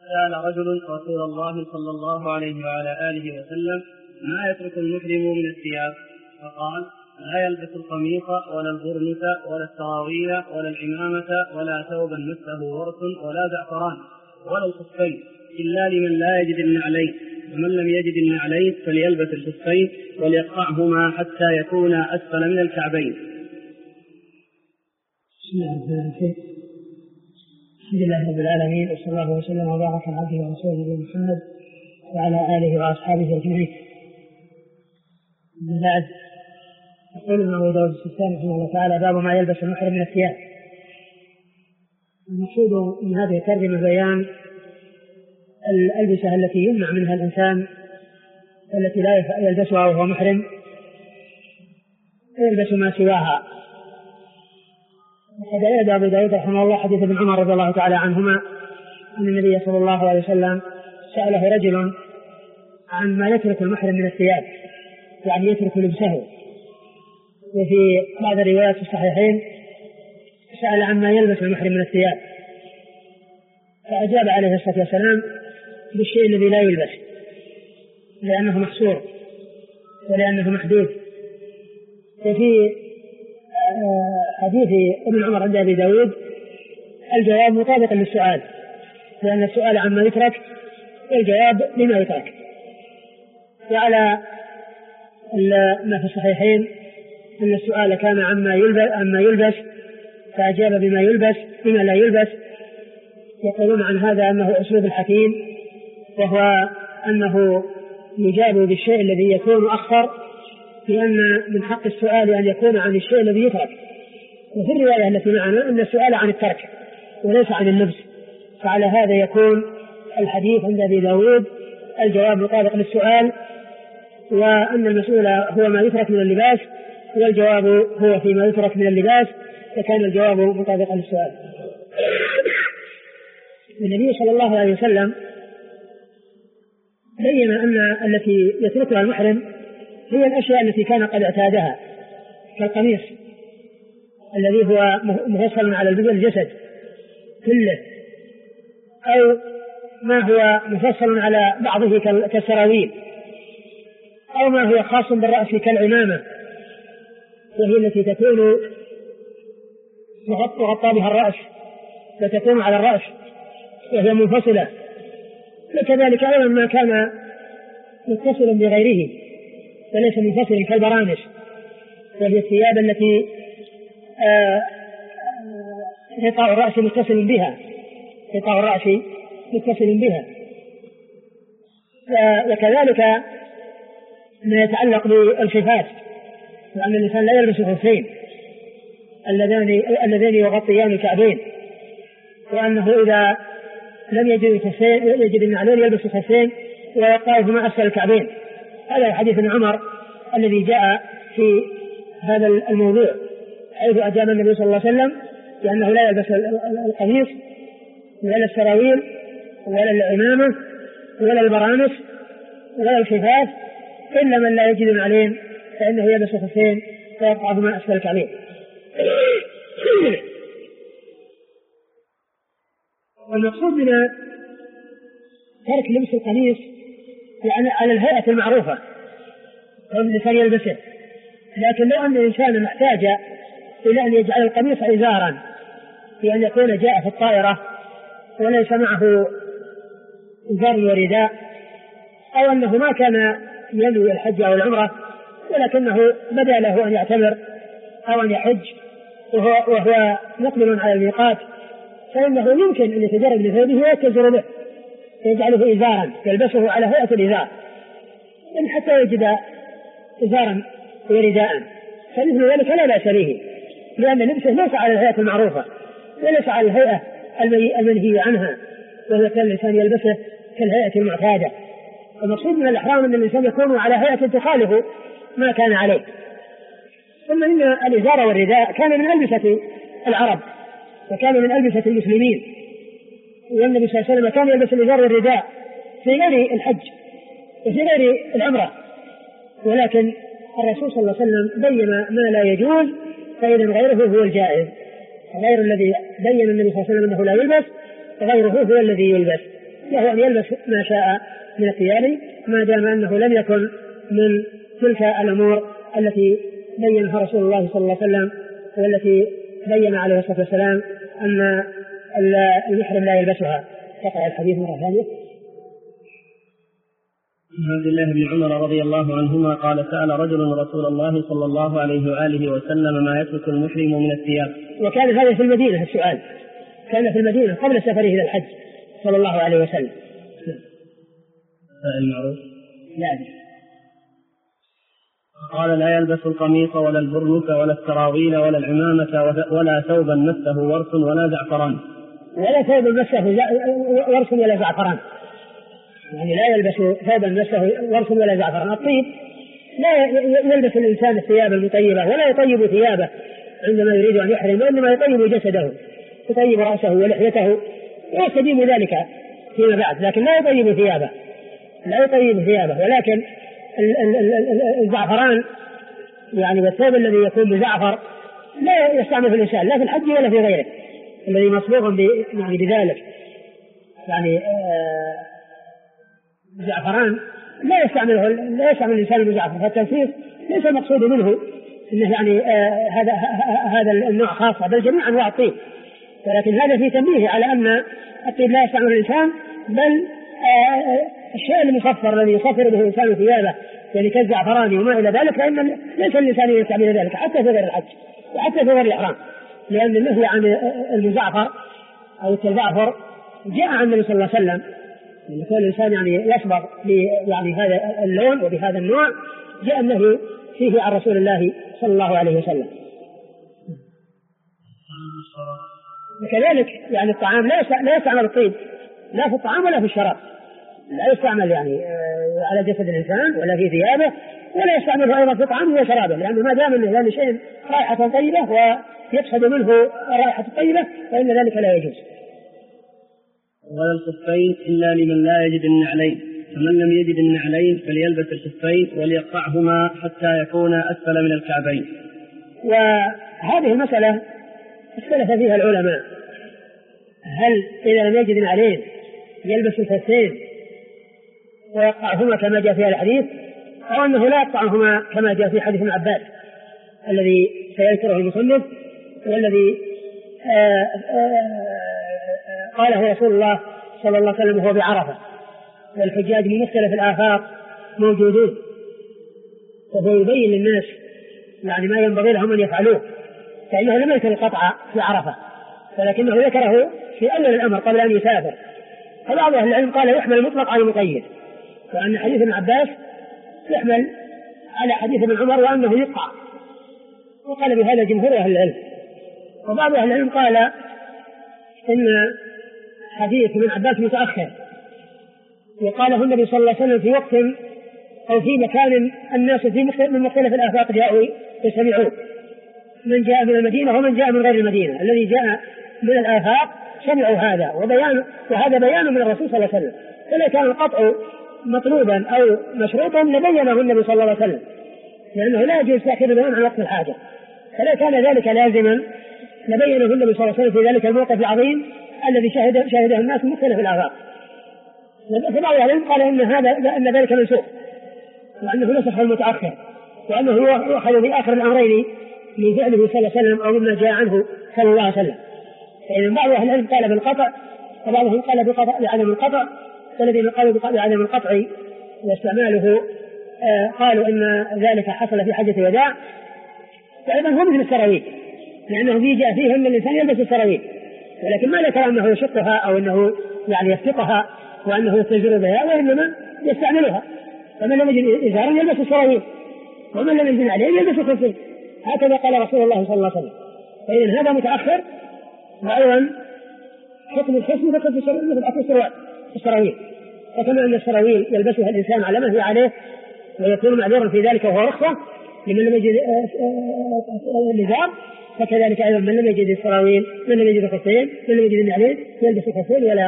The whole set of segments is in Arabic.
سأل رجل رسول الله صلى الله عليه وعلى آله وسلم: ما يترك المحرم من الثياب؟ فقال: لا يلبس القميص ولا البرنس ولا السراويل ولا العمامة ولا ثوبا مسه ورس ولا زعفران ولا الخفين إلا لمن لا يجد النعلين، ومن لم يجد النعلين فليلبس الخفين وليقطعهما حتى يكون أسفل من الكعبين. بسم الله الرحمن الرحيم. الحمد لله رب العالمين، وصلى الله وسلم وبارك على عبده ورسوله محمد وعلى آله وأصحابه أجمعين. من بعد، يقول ابن أبي داود السجستاني رحمه الله تعالى: باب ما يلبس المحرم من الثياب. المقصود من هذه الترجمة بيان الألبسة التي يمنع منها الإنسان، التي لا يلبسها وهو محرم، يلبس ما سواها. وقد أورد أبو داود رحمه الله حديث ابن عمر رضي الله تعالى عنهما أن النبي صلى الله عليه وسلم سأله رجل عن ما يترك المحرم من الثياب، يعني يترك لبسه. وفي بعض الروايات في الصحيحين سأل عما يلبس المحرم من الثياب، فأجاب عليه الصلاة والسلام بالشيء الذي لا يلبس، لأنه محصور ولأنه محدود. وفي حديث ابن عمر عند أبي داود الجواب مطابق للسؤال، لأن السؤال عما يترك والجواب لما يترك. وعلى ما في الصحيحين أن السؤال كان عما يلبس فأجاب بما يلبس بما لا يلبس. يقولون عن هذا أنه أسلوب الحكيم، وهو أنه يجاب بالشيء الذي يكون أخطر، لأن من حق السؤال أن يكون عن الشيء الذي يترك. وفي الرواية التي معنا أن السؤال عن الترك وليس عن اللبس، فعلى هذا يكون الحديث عند أبي داود الجواب مطابق للسؤال، وأن المسؤول هو ما يترك من اللباس والجواب هو فيما يترك من اللباس، فكان الجواب مطابقا للسؤال. النبي صلى الله عليه وسلم بين أن التي يتركها المحرم هي الأشياء التي كان قد اعتادها، كالقميص الذي هو مفصل على الجسد كله، أو ما هو مفصل على بعضه كالسراويل، أو ما هو خاص بالرأس كالعمامة، وهي التي تكون مغطى بها الرأس وتكون على الرأس وهي منفصلة. وكذلك أيضا ما كان متصل بغيره وليس منفصل كالبرانس، وهي الثياب التي غطاء الرأس متصل بها، غطاء الرأس متصل بها. وكذلك ما يتعلق بالخفاف، وأن الإنسان لا يلبس الخفين اللذين يغطيان الكعبين، وأنه إذا لم يجد النعلين يلبس الخفين ويقطعهما أسفل الكعبين. هذا حديث ابن عمر الذي جاء في هذا الموضوع، حيث أجاب النبي صلى الله عليه وسلم بأنه لا يلبس القميص ولا السراويل ولا العمامة ولا البرانس ولا الخفاف إلا من لا يجد النعلين، فإنه يلبس الخفين ويقطعهما أسفل الكعبين. والمقصود من ترك لبس القميص يعني على الهيئة المعروفة الإنسان يلبسه، لكن لو أن الإنسان محتاج إلى أن يجعل القميص إزارا، بأن يكون جاء في الطائرة وليس معه إزار ورداء، أو أنه ما كان ينوي الحج أو العمرة ولكنه بدا له أن يعتمر أو أن يحج وهو مقبل على الميقات، فإنه يمكن أن يتجرد بثوبه ويتجر به، يجعله إزارا يلبسه على هيئة الإزار حتى يجد إزارا ورداء، فمثل ذلك لا بأس به، لأن لبسه ليس على الهيئة المعروفة وليس على الهيئة المنهي عنها، وهو كان الإنسان يلبسه كالهيئة المعتادة. المقصود من الإحرام أن الإنسان يكون على هيئة تخالف ما كان عليه. ثم إن الإزار والرداء كان من ألبسة العرب وكان من ألبسة المسلمين، والنبي صلى الله عليه وسلم كان يلبس الإزار والرداء في غير الحج وفي غير العمرة، ولكن الرسول صلى الله عليه وسلم بين ما لا يجوز، فإذا غيره هو الجائز، غير الذي بين النبي صلى الله عليه وسلم أنه لا يلبس غيره هو الذي يلبس. له أن يلبس ما شاء من الثياب ما دام أنه لم يكن من تلك الأمور التي بينها رسول الله صلى الله عليه وسلم والتي بين عليه الصلاة والسلام أن المحرم لا يلبسها. تقرأ الحديث مرة ثانية. عن عبد الله بن عمر رضي الله عنهما قال سأل رجل رسول الله صلى الله عليه وآله وسلم ما يترك المحرم من الثياب. وكان هذا في المدينة السؤال، كان في المدينة قبل سفره إلى الحج صلى الله عليه وسلم. المعروف لا قال لا يلبس القميص ولا البرنس ولا السراويل ولا العمامة ولا ثوبا مسه ورس ولا زعفران. ولا ثوبا مسه ورس ولا زعفران، يعني لا يلبس ثوبا مسه ورس ولا زعفران. الطيب لا يلبس الإنسان الثياب المطيبة ولا يطيب ثيابه عندما يريد أن يحرم، وإنما يطيب جسده، يطيب رأسه ولحيته ويستديم ذلك فيما بعد، لكن لا يطيب ثيابه. ولكن الزعفران يعني والثوب الذي يكون بزعفر لا يستعمل في الإنسان لا في الحج ولا في غيره الذي مصبوغ يعني بذلك. يعني الزعفران لا يستعمل الإنسان المزعفر، فالتنفيذ ليس المقصود منه إنه يعني هذا النوع خاصة، بل جميع أنواع الطيب. ولكن هذا في تنبيه على أن الطيب لا يستعمل الإنسان، بل الشيء المصفر الذي يصفر به الإنسان ثيابه يعني كالزعفران وما إلى ذلك، فإن ليس الإنسان يستعمل ذلك حتى في غير الحج وحتى في غير الإحرام، لأن النهي عن المزعفر أو التزعفر جاء عن النبي صلى الله عليه وسلم، أن كل الإنسان يعني يصبغ يعني هذا اللون وبهذا النوع، جاء النهي فيه عن رسول الله صلى الله عليه وسلم. وكذلك يعني الطعام لا يستعمل الطيب لا في الطعام ولا في الشراب، لا يستعمل يعني على جسد الإنسان ولا في ثيابه، ولا يستعمله أيضا في طعامه وشرابه، لأنه ما دام أنه لأن شيء رائحة طيبة ويقصد منه الرائحة الطيبة فإن ذلك لا يجوز. ولا الخفين إلا لمن لا يجد النعلين، فمن لم يجد النعلين فليلبس الخفين وليقطعهما حتى يكون أسفل من الكعبين. وهذه المسألة اختلف فيها العلماء، هل إذا لم يجد النعلين يلبس الخفين ويقطعهما كما جاء في الحديث، أو أنه لا يقطعهما كما جاء في حديث ابن عباس الذي سيذكره المصنف، والذي قاله رسول الله صلى الله عليه وسلم وهو بعرفة والحجاج من مختلف الآفاق موجودون، وهو يبين للناس يعني ما ينبغي لهم أن يفعلوه، فإنه لم يذكر القطع في عرفة ولكنه ذكره في أول الأمر قبل أن يسافر. فبعض أهل العلم قال يحمل المطلق على المقيد، وأن حديث ابن عباس يحمل على حديث ابن عمر وأنه يقطع، وقال بهذا جمهور أهل العلم. وبعض أهل العلم قال إن حديث ابن عباس متأخر، وقاله النبي صلى الله عليه وسلم في وقت أو في مكان الناس من مختلف الآفاق جاءوا يستمعون، من جاء من المدينة ومن جاء من غير المدينة، الذي جاء من الآفاق سمعوا هذا، وهذا بيان من الرسول صلى الله عليه وسلم. فلا كان القطع مطلوبا أو مشروطا لبينه النبي صلى الله عليه وسلم، لأنه لا يجوز تأخير البيان عن وقت الحاجة. فلا كان ذلك لازما لبينه النبي صلى الله عليه وسلم في ذلك الموقف العظيم الذي شهده الناس من مختلف الآفاق. فبعض العلماء قال أن ذلك منسوخ، وأنه نسخ المتأخر، وأنه يؤخذ في آخر الأمرين من فعله صلى الله عليه وسلم أو مما جاء عنه صلى الله عليه وسلم. فإذا بعض أهل العلم قال بالقطع وبعضهم قال بعدم القطع، والذين قالوا بعدم القطع واستعماله قالوا إن ذلك حصل في حجة الوداع. وأيضا هو مثل السراويل، لأنه جاء فيه أن الإنسان يلبس السراويل، ولكن ما ذكر أنه يشقها أو أنه يعني يفتقها وأنه يستجر بها، وإنما يستعملها. فمن لم يجد إزارا يلبس السراويل، ومن لم يجد عليه يلبس الخفين، هكذا قال رسول الله صلى الله عليه وسلم. فإذا هذا متأخر. وأيضا حكم الخصم مثل في السراويل، فكما أن السراويل يلبسها الإنسان على ما هي عليه ويكون معذورا في ذلك وهو رخصة لمن لم يجد الإزار، فكذلك أيضا من لم يجد السراويل من لم يجد الخفين من لم يجد النعلين يلبس الخفين ولا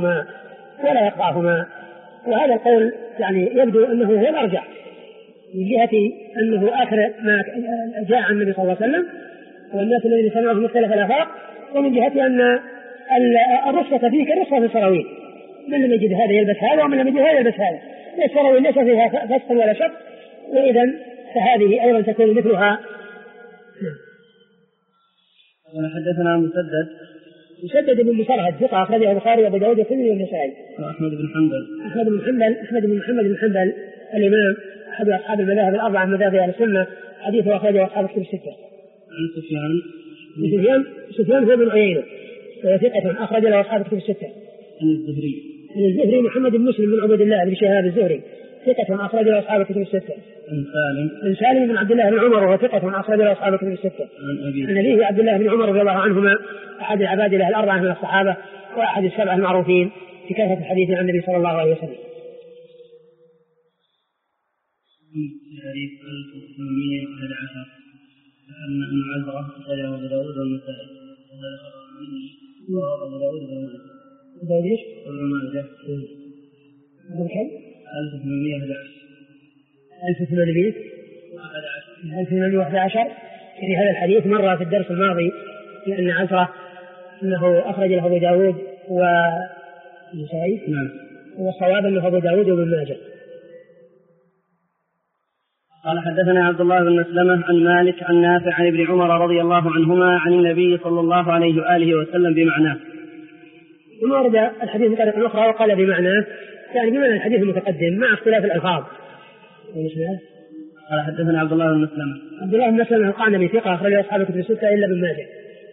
يقطعهما. وهذا القول يعني يبدو أنه هو الأرجح من جهة أنه آخر ما جاء عن النبي صلى الله عليه وسلم والناس الذين سمعوا في مختلف الآفاق، ومن جهة أن الرخصة فيه كالرخصة في السراويل، من لم يجد هذا يلبس هذا ومن لم يجد هذا يلبس هذا، ليس فيها فسق ولا شك، وإذا فهذه أيضا تكون مثلها. حدثنا مسدد بن مسرهد ثقة أخرجه البخاري وأبو داود والترمذي والنسائي. أحمد بن حنبل الإمام أحد أصحاب المذاهب الأربعة من مذاهب أهل السنة، حديثه أخرجه أصحاب الكتب الستة. عن سفيان هو بن عيينة ثقة أخرج له أصحاب الكتب الستة. عن الزهري محمد بن مسلم بن عبد الله بن شهاب الزهري ثقة أخرج له أصحاب الكتب الستة. عن سالم بن عبد الله بن عمر وهو ثقة أخرج له أصحاب الكتب الستة. عن أبيه عبد الله بن عمر رضي الله عنهما أحد العباد له الأربعة من الصحابة وأحد السبعة المعروفين في كثرة الحديث عن النبي صلى الله عليه وسلم. حديث 1811 أن عزرة أخرجه أبو داود والنسائي وأبو داود والماجه. كم؟ 1811 يعني هذا الحديث مر في الدرس الماضي لأن عزرة أنه أخرج له أبو داود والنسائي. نعم. والصواب أنه أبو داود وابن ماجه. قال حدثنا عبد الله بن مسلمة عن مالك عن نافع عن ابن عمر رضي الله عنهما عن النبي صلى الله عليه وآله وسلم بمعناه. ثم ورد الحديث من طريق أخرى وقال بمعناه، يعني بمعنى الحديث المتقدم مع اختلاف الألفاظ. قال حدثنا عبد الله بن مسلمة. عبد الله بن مسلمة القعنبي ثقة أخرج أصحاب الكتب الستة إلا ابن ماجه.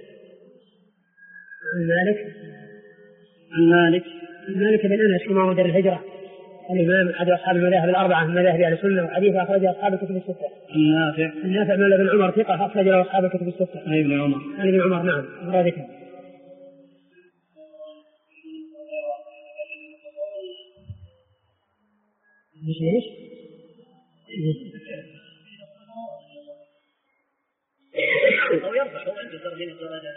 عن مالك بن أنس إمام دار الهجرة الإمام أحد أصحاب المذاهب الأربعة من مذاهب أهل السنة وحديث أخرج أصحاب الكتب الستة. النافع مولى بن عمر ثقة أخرج له أصحاب الكتب الستة. عن ابن عمر نعم مرادته. ايش؟ أو يرفع هو عنده درجين الدرجات.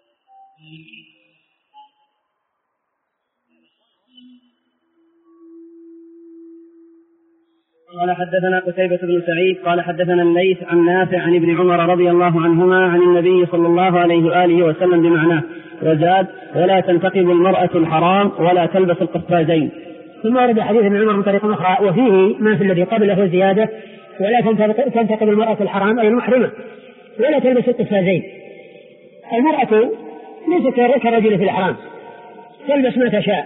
قال حدثنا قتيبة بن سعيد قال حدثنا الليث عن نافع عن ابن عمر رضي الله عنهما عن النبي صلى الله عليه وآله وسلم بمعناه وزاد: ولا تنتقب المرأة الحرام ولا تلبس القفازين. ثم ورد حديث ابن عمر من طريق أخرى وفيه ما في الذي قبله زيادة: ولا تنتقب المرأة الحرام أي المحرمة ولا تلبس القفازين. المرأة ليست كرجل في الإحرام تلبس ما تشاء،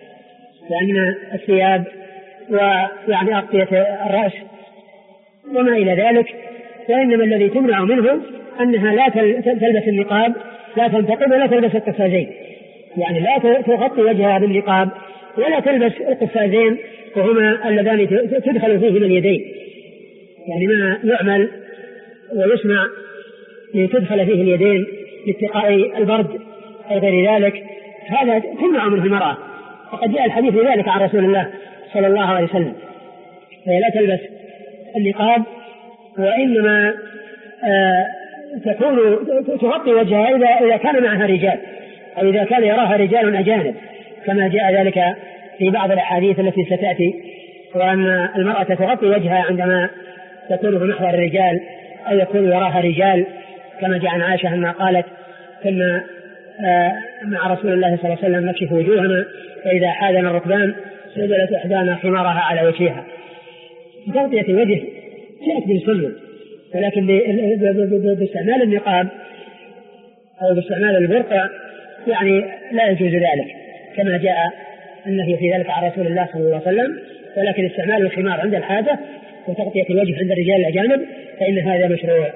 لأن الثياب ويعني أغطية الرأس وما إلى ذلك، فإنما الذي تمنع منه أنها لا تلبس النقاب، لا تنتقب ولا تلبس القفازين، يعني لا تغطي وجهها بالنقاب ولا تلبس القفازين وهما اللذان تدخل فيهما اليدين، يعني ما يعمل ويسمع لتدخل فيه اليدين لاتقاء البرد أو غير ذلك، هذا تمنع منه المرأة، وقد جاء الحديث بذلك عن رسول الله صلى الله عليه وسلم، فهي لا تلبس النقاب وإنما تكون تغطي وجهها إذا كان معها رجال أو إذا كان يراها رجال أجانب، كما جاء ذلك في بعض الأحاديث التي ستأتي، وأن المرأة تغطي وجهها عندما تكون في محضر الرجال أو يكون يراها رجال، كما جاء عن عائشة أنها قالت: كنا مع رسول الله صلى الله عليه وسلم نكشف وجوهنا فإذا حاذنا الركبان سدلت إحدانا حمارها على وجهها. تغطية الوجه جاءت بالسنة، ولكن باستعمال النقاب أو باستعمال البرقع يعني لا يجوز ذلك، كما جاء النهي في ذلك عن رسول الله صلى الله عليه وسلم، ولكن استعمال الخمار عند الحاجة وتغطية الوجه عند الرجال الأجانب فإن هذا مشروع.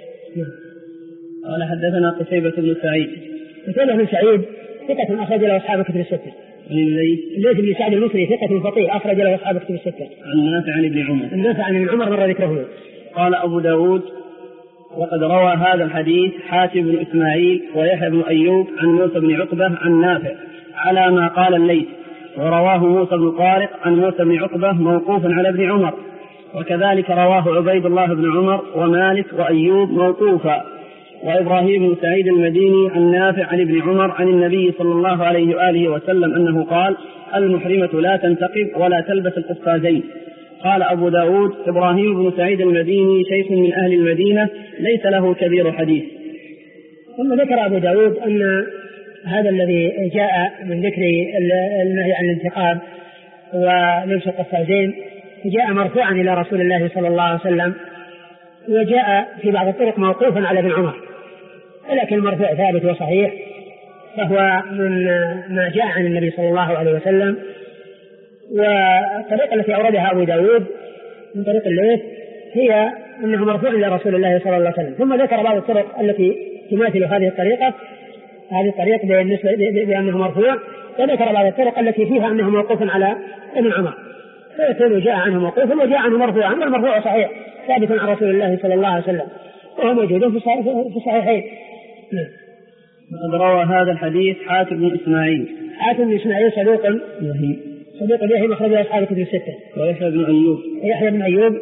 قال حدثنا قتيبة بن سعيد. قتيبة بن سعيد ثقة أخرج له أصحاب الكتب الستة. الليث بن سعد المصري ثقة فقيه أخرج له أصحاب الكتب الستة. عن نافع عن ابن عمر. النافع عن ابن عمر مر ذكره. قال أبو داود: وقد روى هذا الحديث حاتم بن إسماعيل ويحيى بن أيوب عن موسى بن عقبة عن نافع على ما قال الليث، ورواه موسى بن طارق عن موسى بن عقبة موقوفا على ابن عمر، وكذلك رواه عبيد الله بن عمر ومالك وأيوب موقوفا، وإبراهيم بن سعيد المديني عن نافع عن ابن عمر عن النبي صلى الله عليه وآله وسلم أنه قال: المحرمة لا تنتقب ولا تلبس القفازين. قال أبو داود: إبراهيم بن سعيد المديني شيخ من أهل المدينة ليس له كبير حديث. ثم ذكر أبو داود أن هذا الذي جاء من ذكر النهي عن الانتقاب ولبس القفازين جاء مرفوعا إلى رسول الله صلى الله عليه وسلم، وجاء في بعض الطرق موقوفا على ابن عمر، ولكن المرفوع ثابت وصحيح، فهو من ما جاء عن النبي صلى الله عليه وسلم. والطريقة التي أوردها أبو داود من طريق الليث هي أنه مرفوع إلى رسول الله صلى الله عليه وسلم، ثم ذكر بعض الطرق التي تماثل هذه الطريق بالنسبة بأنه مرفوع، وذكر بعض الطرق التي فيها أنه موقوف على ابن عمر، فيكون جاء عنه موقوفا وجاء عنه مرفوعا، والمرفوع صحيح ثابت عن رسول الله صلى الله عليه وسلم، وهو موجود في الصحيحين. وقد روى هذا الحديث حاتم بن إسماعيل. حاتم بن إسماعيل صدوق يهي مخرج أصحاب كتب الستة. ويحيى بن أيوب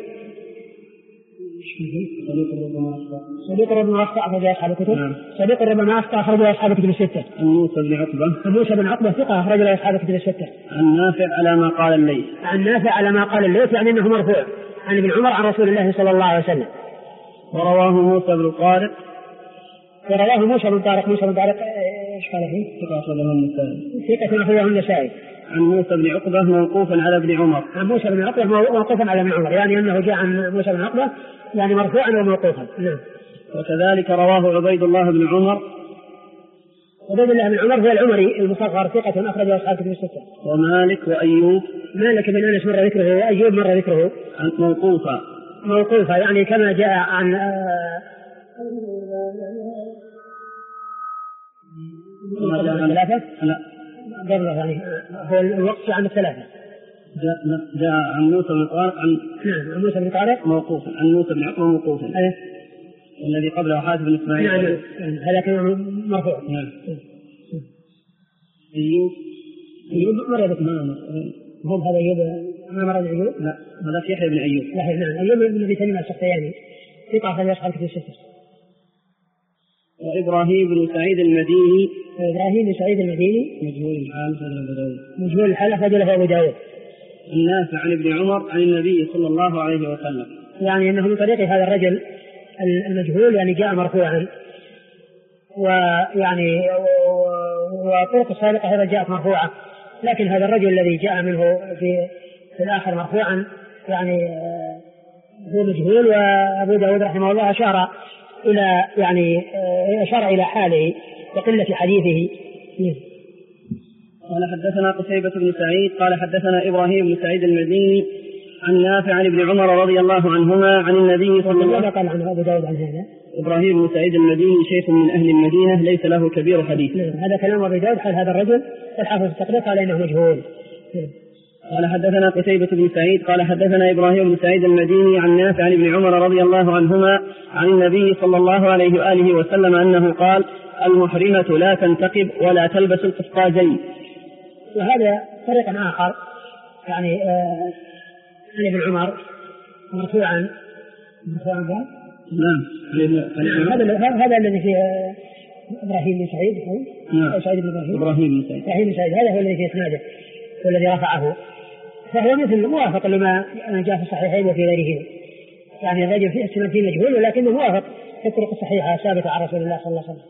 صديق ربما أخطأ أخرج أصحاب الكتب. صديق ربما أخطأ أخرج أصحاب الكتب الستة. عن موسى بن عقبة ثقة أخرج أصحاب الكتب الستة. عن نافع على ما قال الليث يعني أنه مرفوع عن ابن عمر عن رسول الله صلى الله عليه وسلم. ورواه موسى بن طارق ايش قال فيه؟ ثقة أخرجه النسائي. عن موسى بن عقبة موقوفا على ابن عمر. عن موسى بن عقبة موقوفا على ابن عمر، يعني أنه جاء عن موسى بن عقبة يعني مرفوعا وموقوفا. نعم. وكذلك رواه عبيد الله بن عمر. عبيد الله بن عمر هو العمري المصغر ثقة أخرجه أصحاب كتب الستة. ومالك وأيوب. مالك بن أنس مر ذكره وأيوب مر ذكره. موقوفا يعني كما جاء عن ثلاثة. لا قبله يعني هو الوقت عن الثلاثة. جاء عن موسى بن طارق عن موسى بن طارق موقوفا، عن موسى بن عقبة موقوفا. والذي قبله حاتم بن إسماعيل. هذا كان مرفوع. أيوب مر ذكره. هم هذا أيوب ما مرض أيوب؟ لا هذا يحيى بن أيوب. نعم أيوب بن أبي تميم السختياني ثقة أخرج أصحاب الكتب الستة. وإبراهيم بن سعيد المديني. مجهول الحال أخرج له أبو داود. النافع عن ابن عمر عن النبي صلى الله عليه وسلم، يعني أنه من طريق هذا الرجل المجهول يعني جاء مرفوعا، ويعني وطرق السابقة هذا جاءت مرفوعة، لكن هذا الرجل الذي جاء منه في الآخر مرفوعا يعني هو مجهول. وأبو داود رحمه الله أشار إلى حاله وقلة حديثه. قال حدثنا قتيبة بن سعيد قال حدثنا إبراهيم بن سعيد المديني عن نافع عن ابن عمر رضي الله عنهما عن النبي صلى الله عليه وسلم. قال عنه أبو داود عن هذا. إبراهيم بن سعيد المديني شيخ من أهل المدينة ليس له كبير حديث. هذا كلام أبو داود حال هذا الرجل، والحافظ التقرير قال إنه مجهول. قال حدثنا قتيبة بن سعيد قال حدثنا إبراهيم بن سعيد المديني عن نافع عن ابن عمر رضي الله عنهما عن النبي صلى الله عليه وآله وسلم أنه قال: المحرمة لا تنتقب ولا تلبس القفازين. وهذا طريق آخر يعني عن ابن عمر مرفوعا. نعم هذا الذي فيه إبراهيم بن سعيد. سعيد بن إبراهيم بن سعيد هذا هو الذي في إسناده والذي رفعه، فهو مثل موافق لما جاء في الصحيحين وفي غيرهما، يعني الرجل فيه اسم فيه مجهول ولكنه موافق في الطرق الصحيحة ثابتة عن رسول الله صلى الله عليه وسلم.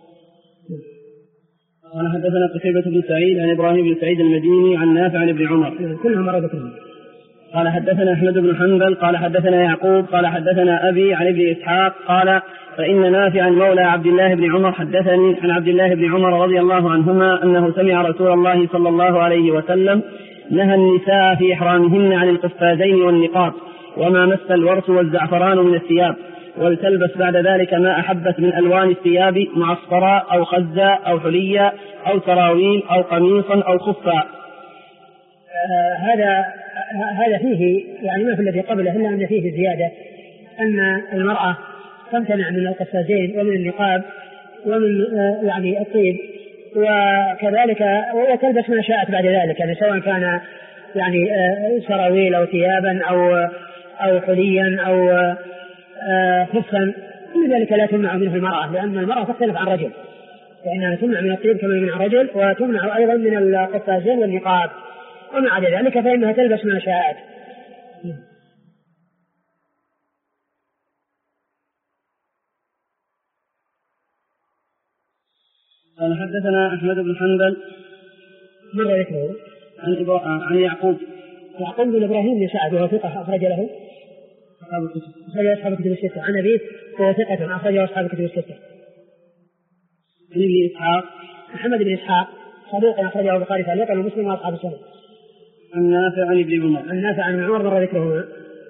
قال حدثنا قتيبة بن سعيد عن إبراهيم بن سعيد المديني عن نافع عن ابن عمر كلهم مرة ذكرهم. قال حدثنا أحمد بن حنبل قال حدثنا يعقوب قال حدثنا أبي عن ابن إسحاق قال: فإن نافعا مولى عبد الله بن عمر حدثني عن عبد الله بن عمر رضي الله عنهما أنه سمع رسول الله صلى الله عليه وسلم نهى النساء في إحرامهن عن القفازين والنقاب وما مس الورس والزعفران من الثياب، ولتلبس بعد ذلك ما أحبت من ألوان الثياب معصفراء أو خزاء أو حليا أو سراويل أو قميصا أو خفا. هذا فيه يعني ما في الذي قبله إلا أن فيه زيادة أن المرأة تمتنع من القفازين ومن النقاب ومن يعني الطيب، وكذلك وتلبس ما شاءت بعد ذلك، يعني سواء كان يعني سراويل أو ثيابا أو حليا أو خفا، كل ذلك لا تمنع منه المرأة، لأن المرأة تختلف عن رجل، فإنها تمنع من الطيب كما يمنع الرجل، وتمنع أيضا من القفازين والنقاب، ومع ذلك فإنها تلبس ما شاءت. قال حدثنا أحمد بن حنبل مر ذكره عن يعقوب بن إبراهيم بن سعد وهو ثقة أخرج له أصحاب الكتب الستة. عن أبيه وهو ثقة أخرجه أصحاب الكتب الستة. عن ابن إسحاق محمد بن إسحاق صدوق أخرجه البخاري تعليقا ومسلم وأصحاب السنن. عن نافع عن ابن عمر عن نافع عن عمر مر ذكره.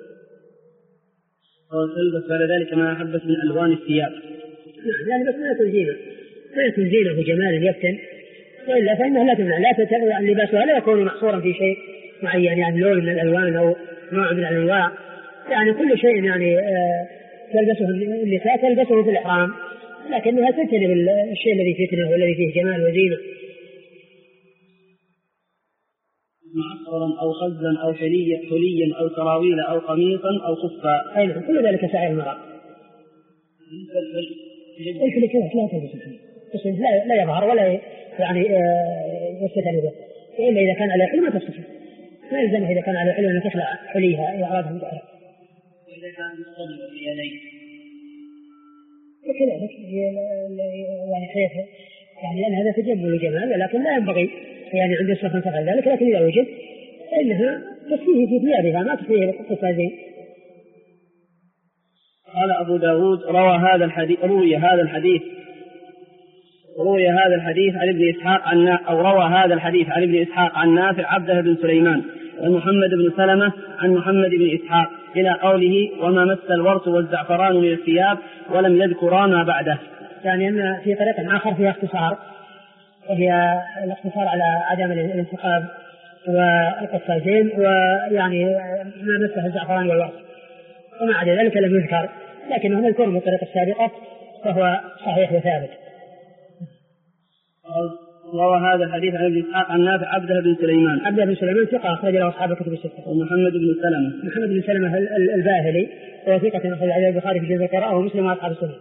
وسلبس بعد ذلك ما أحبت من ألوان الثياب. يعني بس ما يكون زينة وجمال يفتن، وإلا فإنها لا تمنع، لا لباسها لا يكون محصورا في شيء معين، يعني لون من الألوان أو نوع من الأنواع، يعني كل شيء يعني تلبسه النساء تلبسه في الإحرام، لكنها تجتنب الشيء الذي فيه فتنة والذي فيه جمال وزينة. معصرا أو خزا أو حليا أو سراويل أو قميصا أو خفا. أيضا كل ذلك سائر المرأة. الحلي كذا لا تلبس الحلي، بس لا يظهر ولا يعني يستتر به، إلا إذا كان على حلي ما تستطيع، ما يلزمه إذا كان على حلي أن تخلع حليها إعراضها من ظهرها. إذا كان مصطدم في يديه كذلك يعني حيث يعني لأن هذا تجمل وجمال، لكن لا ينبغي يعني عند الشخص تفعل ذلك، لكن إذا وجد فإنها تكفيه في ثيابها ما تكفيه بالقفازين. قال أبو داود روي هذا الحديث عن ابن إسحاق روى هذا الحديث عن ابن إسحاق عن نافع عبده بن سليمان ومحمد بن سلمة عن محمد بن إسحاق إلى قوله وما مس الورس والزعفران من الثياب ولم يذكرا ما بعده. يعني أن في طريقة آخر فيها اختصار، وهي الاختصار على عدم الانتقاب والقفازين، ويعني ما مسه الزعفران والورس، وما عدا ذلك لم يذكر، لكنه مذكور من الطريقة السابقة فهو صحيح وثابت. روى هذا الحديث عن ابن إسحاق عن نافع عبده بن سليمان ثقة أخرج له أصحاب الكتب الستة. ومحمد بن سلمة الباهلي وهو ثقة أخرج له البخاري في جزء القراءة ومسلم وأصحاب السنن.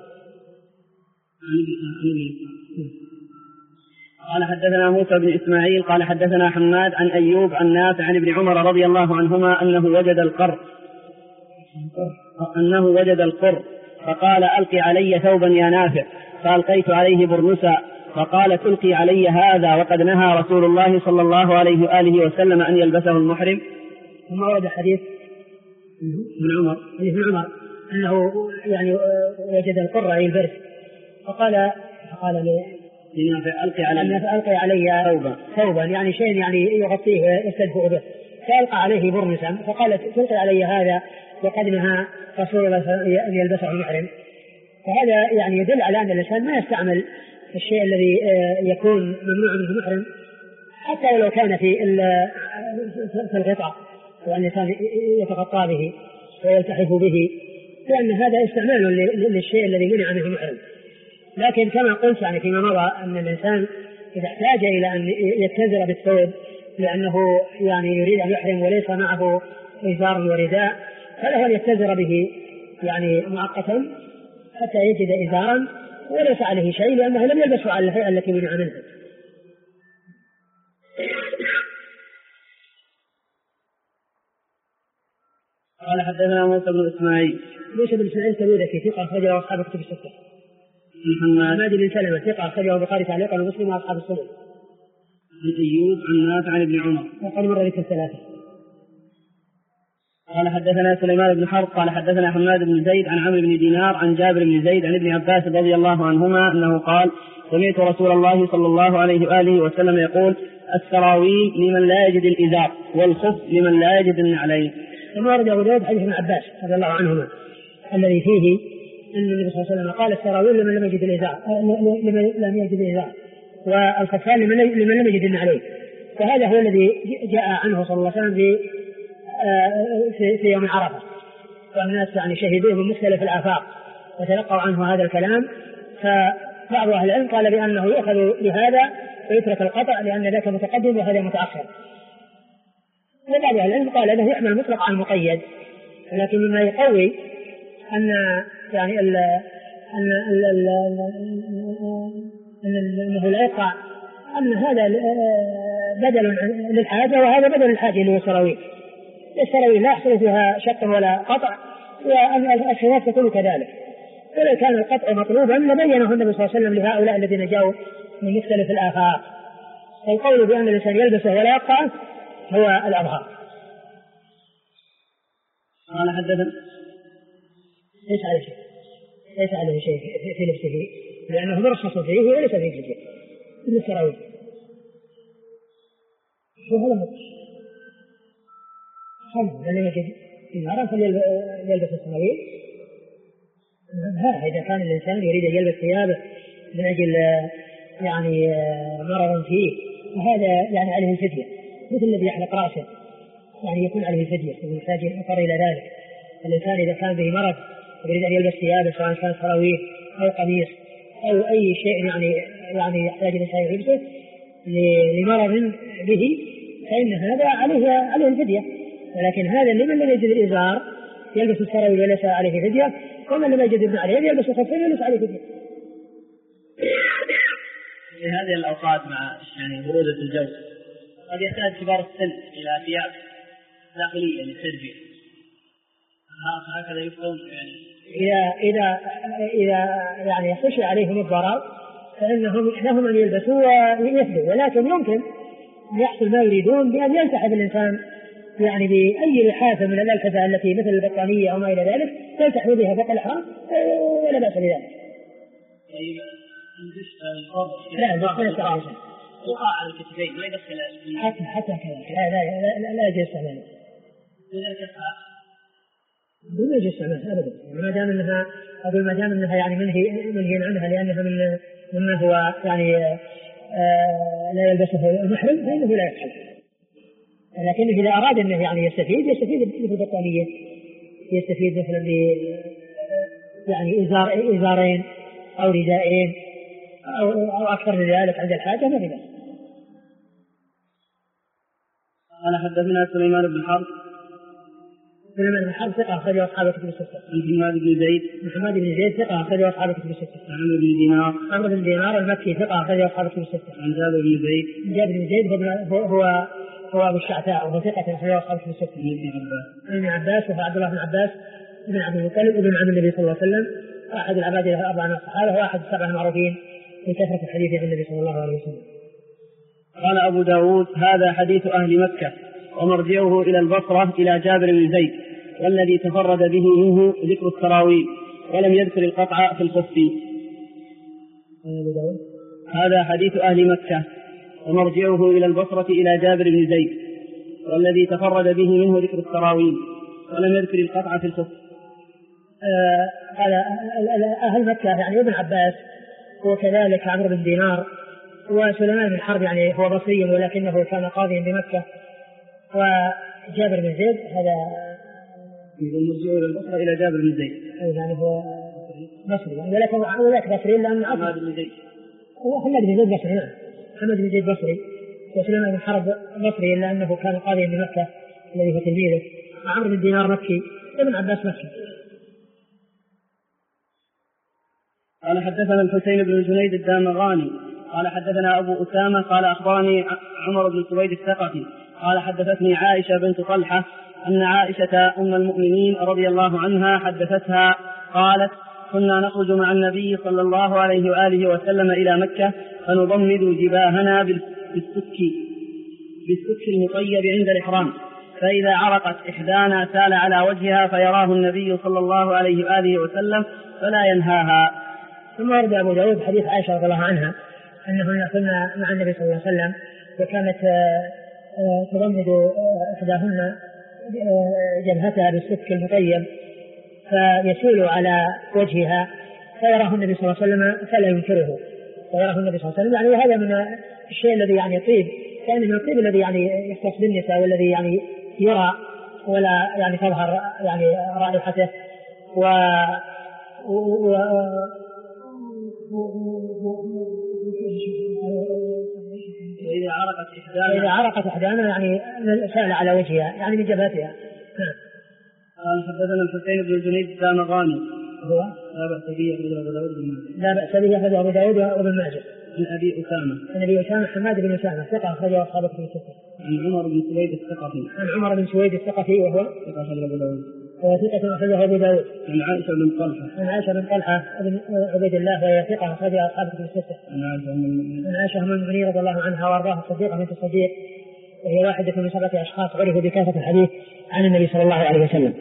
قال حدثنا موسى بن إسماعيل قال حدثنا حماد عن أيوب عن نافع عن ابن عمر رضي الله عنهما أنه وجد القر فقال ألقي علي ثوبا يا نافع، فألقيت عليه برنسا، فقال تلقي علي هذا وقد نهى رسول الله صلى الله عليه وآله وسلم أن يلبسه المحرم. ثم ورد حديث ابن عمر أنه يعني وجد القر أي البرد، فقال لنافع ألقي علي ثوبا يعني شيء يعني يغطيه ويستدفئ به، فألقى عليه برنسا، فقال تلقي علي هذا وقد نهى رسول الله أن يلبسه المحرم. فهذا يعني يدل على أن الإنسان ما يستعمل الشيء الذي يكون ممنوع منه المحرم حتى ولو كان في الغطاء، وأن الإنسان يتغطى به ويلتحف به، لأن هذا استعمال للشيء الذي منع منه المحرم. لكن كما قلت يعني فيما مضى أن الإنسان إذا احتاج إلى أن يتزر بالثوب لأنه يعني يريد أن يحرم وليس معه إزار ورداء، فله أن يتزر به يعني مؤقتا حتى يجد إزارا وليس عليه شيء، لأنه لم يلبسه على الهيئة التي منع منها. قال حدثنا موسى بن إسماعيل تلوذ في ثقة أخرجه أصحاب الكتب الستة. محمد بن سلمة ثقة أخرجه البخاري تعليقا ومسلم وأصحاب السنن. عن أيوب عن نافع عن ابن عمر وقد مر ذكر الثلاثة. قال حدثنا سليمان بن حرب قال حدثنا حماد بن زيد عن عمرو بن دينار عن جابر بن زيد عن ابن عباس رضي الله عنهما أنه قال سمعت رسول الله صلى الله عليه وآله وسلم يقول السراويل لمن لا يجد الإزار والخف لمن لا يجد النعلين. ثم ورد أبو داود حديث ابن عباس رضي الله عنهما الذي فيه أن النبي صلى الله عليه وسلم قال السراويل لمن لم يجد الإزار والخفان لمن لم يجد النعلين. فهذا هو الذي جاء عنه صلى الله عليه وسلم في يوم عرفة، والناس يعني شهدوه من مختلف الآفاق وتلقوا عنه هذا الكلام، فبعض أهل العلم قال بأنه يؤخذ لهذا ويترك القطع لأن ذاك متقدم وهذا متأخر، وبعض أهل العلم قال أنه يحمل مطلق عن مقيد، لكن مما يقوي أن يعني أنه لا يقع أن هذا بدل للحاجة وهذا بدل الحاجة اللي هو السراويل. السراويل لا يحصل فيها شق ولا قطع، وأن الخلاف تكون كذلك. فلو كان القطع مطلوبا لبينه النبي صلى الله عليه وسلم لهؤلاء الذين جاءوا من مختلف الآفاق. القول بأن الإنسان يلبسه ولا يقطعه هو الأظهر. قال حدثنا ليس عليه شيء في لبسه لأنه مرخص فيه وليس فيه شيء مثل السراويل. شو هذا مقص خلق لم يجد إمارة فليلبس السراويل. إذا كان الإنسان يريد أن يلبس ثيابه من أجل يعني مرض فيه فهذا يعني عليه الفدية مثل الذي يحلق رأسه يعني يكون عليه الفدية ويحتاج أثر إلى ذلك. الإنسان إذا كان به مرض يريد أن يلبس ثيابه سواء كان سراويل أو قميص أو أي شيء يعني يحتاج الإنسان يلبسه لمرض به فإن هذا عليه الفدية. ولكن هذا لمن لم يجد الإزار يلبس السراويل وليس عليه فدية ومن لم يجد ابن عليه يلبس الخفين وليس عليه فدية. في هذه الأوقات مع يعني برودة الجو قد يحتاج كبار السن إلى ثياب داخلية للتدبير هكذا يكون يعني إذا يعني خشي عليهم الضرر فإنهم لهم أن يلبسوا ويفدوا. ولكن يمكن أن يحصل ما يريدون بأن يلتحف الإنسان يعني بأي لحافة من الألحفة التي مثل البطانية أو ما إلى ذلك يلتحف بها فوق الإحرام ولا بأس بذلك. لا وقع على الكتفين ما يدخل حتى كذا لا يجوز استعماله بدون يجوز استعماله أبدا. ما دام أنها يعني منهي عنها لأنها مما هو يعني لا يلبسه المحرم فإنه لا يفعل. لكن إذا أراد أنه يعني يستفيد مثل البطانية يستفيد مثلا ب يعني إزارين أو ردائين أو أكثر من ذلك عند الحاجة ما في بأس. قال حدثنا سليمان بن حرب ثقة أخرجه أصحاب الكتب الستة. محمد بن زيد ثقة أخرجه أصحاب الكتب الستة. عمرو بن دينار المكي ثقة أخرجه أصحاب الكتب الستة. عن جابر بن زيد هو أبو الشعثاء وهو ثقة أخرجه أصحاب الكتب الستة. ابن عباس وهو عبد الله بن عباس ابن عبد المطلب ابن عم النبي صلى الله عليه وسلم أحد العباد الأربعة من الصحابة وأحد السبعة المعروفين بكثرة الحديث عن النبي صلى الله عليه وسلم. قال أبو داود هذا حديث أهل مكة ومرجعه إلى البصرة إلى جابر بن زيد والذي تفرد به منه ذكر السراويل ولم يذكر القطع في الخف. هذا حديث أهل مكة ومرجعه إلى البصرة إلى جابر بن زيد والذي تفرد به منه ذكر السراويل ولم يذكر القطع في الخف. قال أهل مكة يعني ابن عباس وكذلك عمرو بن دينار وسليمان بن حرب يعني هو بصري ولكنه كان قاضيا بمكة وجابر بن زيد هذا مرجعه إلى البصرة إلى جابر بن زيد يعني هو بصري ولكن وذاك بصري لأن حماد بن زيد بصري. نعم حماد بن زيد بصري وسليمان بن حرب بصري لأنه كان قاضيا بمكة الذي هو تلميذه. عمرو بن دينار مكي ابن عباس مكي. قال حدثنا الحسين بن جنيد الدامغاني قال حدثنا أبو أسامة قال أخبرني عمر بن سويد الثقفي قال حدثتني عائشة بنت طلحة أن عائشة أم المؤمنين رضي الله عنها حدثتها قالت كنا نخرج مع النبي صلى الله عليه وآله وسلم إلى مكة فنضمد جباهنا بالسك المطيب عند الإحرام فإذا عرقت إحدانا سال على وجهها فيراه النبي صلى الله عليه وآله وسلم فلا ينهاها. ثم ورد أبو داود حديث عائشة رضي الله عنها أنه كنا مع النبي صلى الله عليه وسلم وكانت تضمد إحداهن جبهتها بالسك المطيب فيسول على وجهها فيراه النبي صلى الله عليه وسلم فلا ينكره فيراه النبي صلى الله عليه وسلم يعني وهذا من الشيء الذي يعني يطيب كان من الطيب الذي يعني يختص بالنساء والذي يعني يرى ولا يعني تظهر يعني رائحته إذا عرقت إحدانا يعني سال على وجهها يعني من جبهتها. قال حدثنا الحسين بن جنيد الدامغاني هو لا بأس به أخرجه أبو داود وابن ماجه. عن أبي أسامة حماد بن أسامة ثقة أخرجه أصحاب الكتب الستة. عن عمر بن سويد الثقفي وهو ثقة أخرجه أبو داود وثقة أخرجه أبو داود. عن عائشة بن طلحة. عن عائشة بن طلحة بن عبيد الله وهي ثقة أخرجها أصحاب الكتب الستة. عن عائشة أم المؤمنين رضي الله عنها وأرضاها الصديقة بنت الصديق، وهي واحدة من 7 أشخاص عرفوا بكثرة الحديث عن النبي صلى الله عليه وسلم.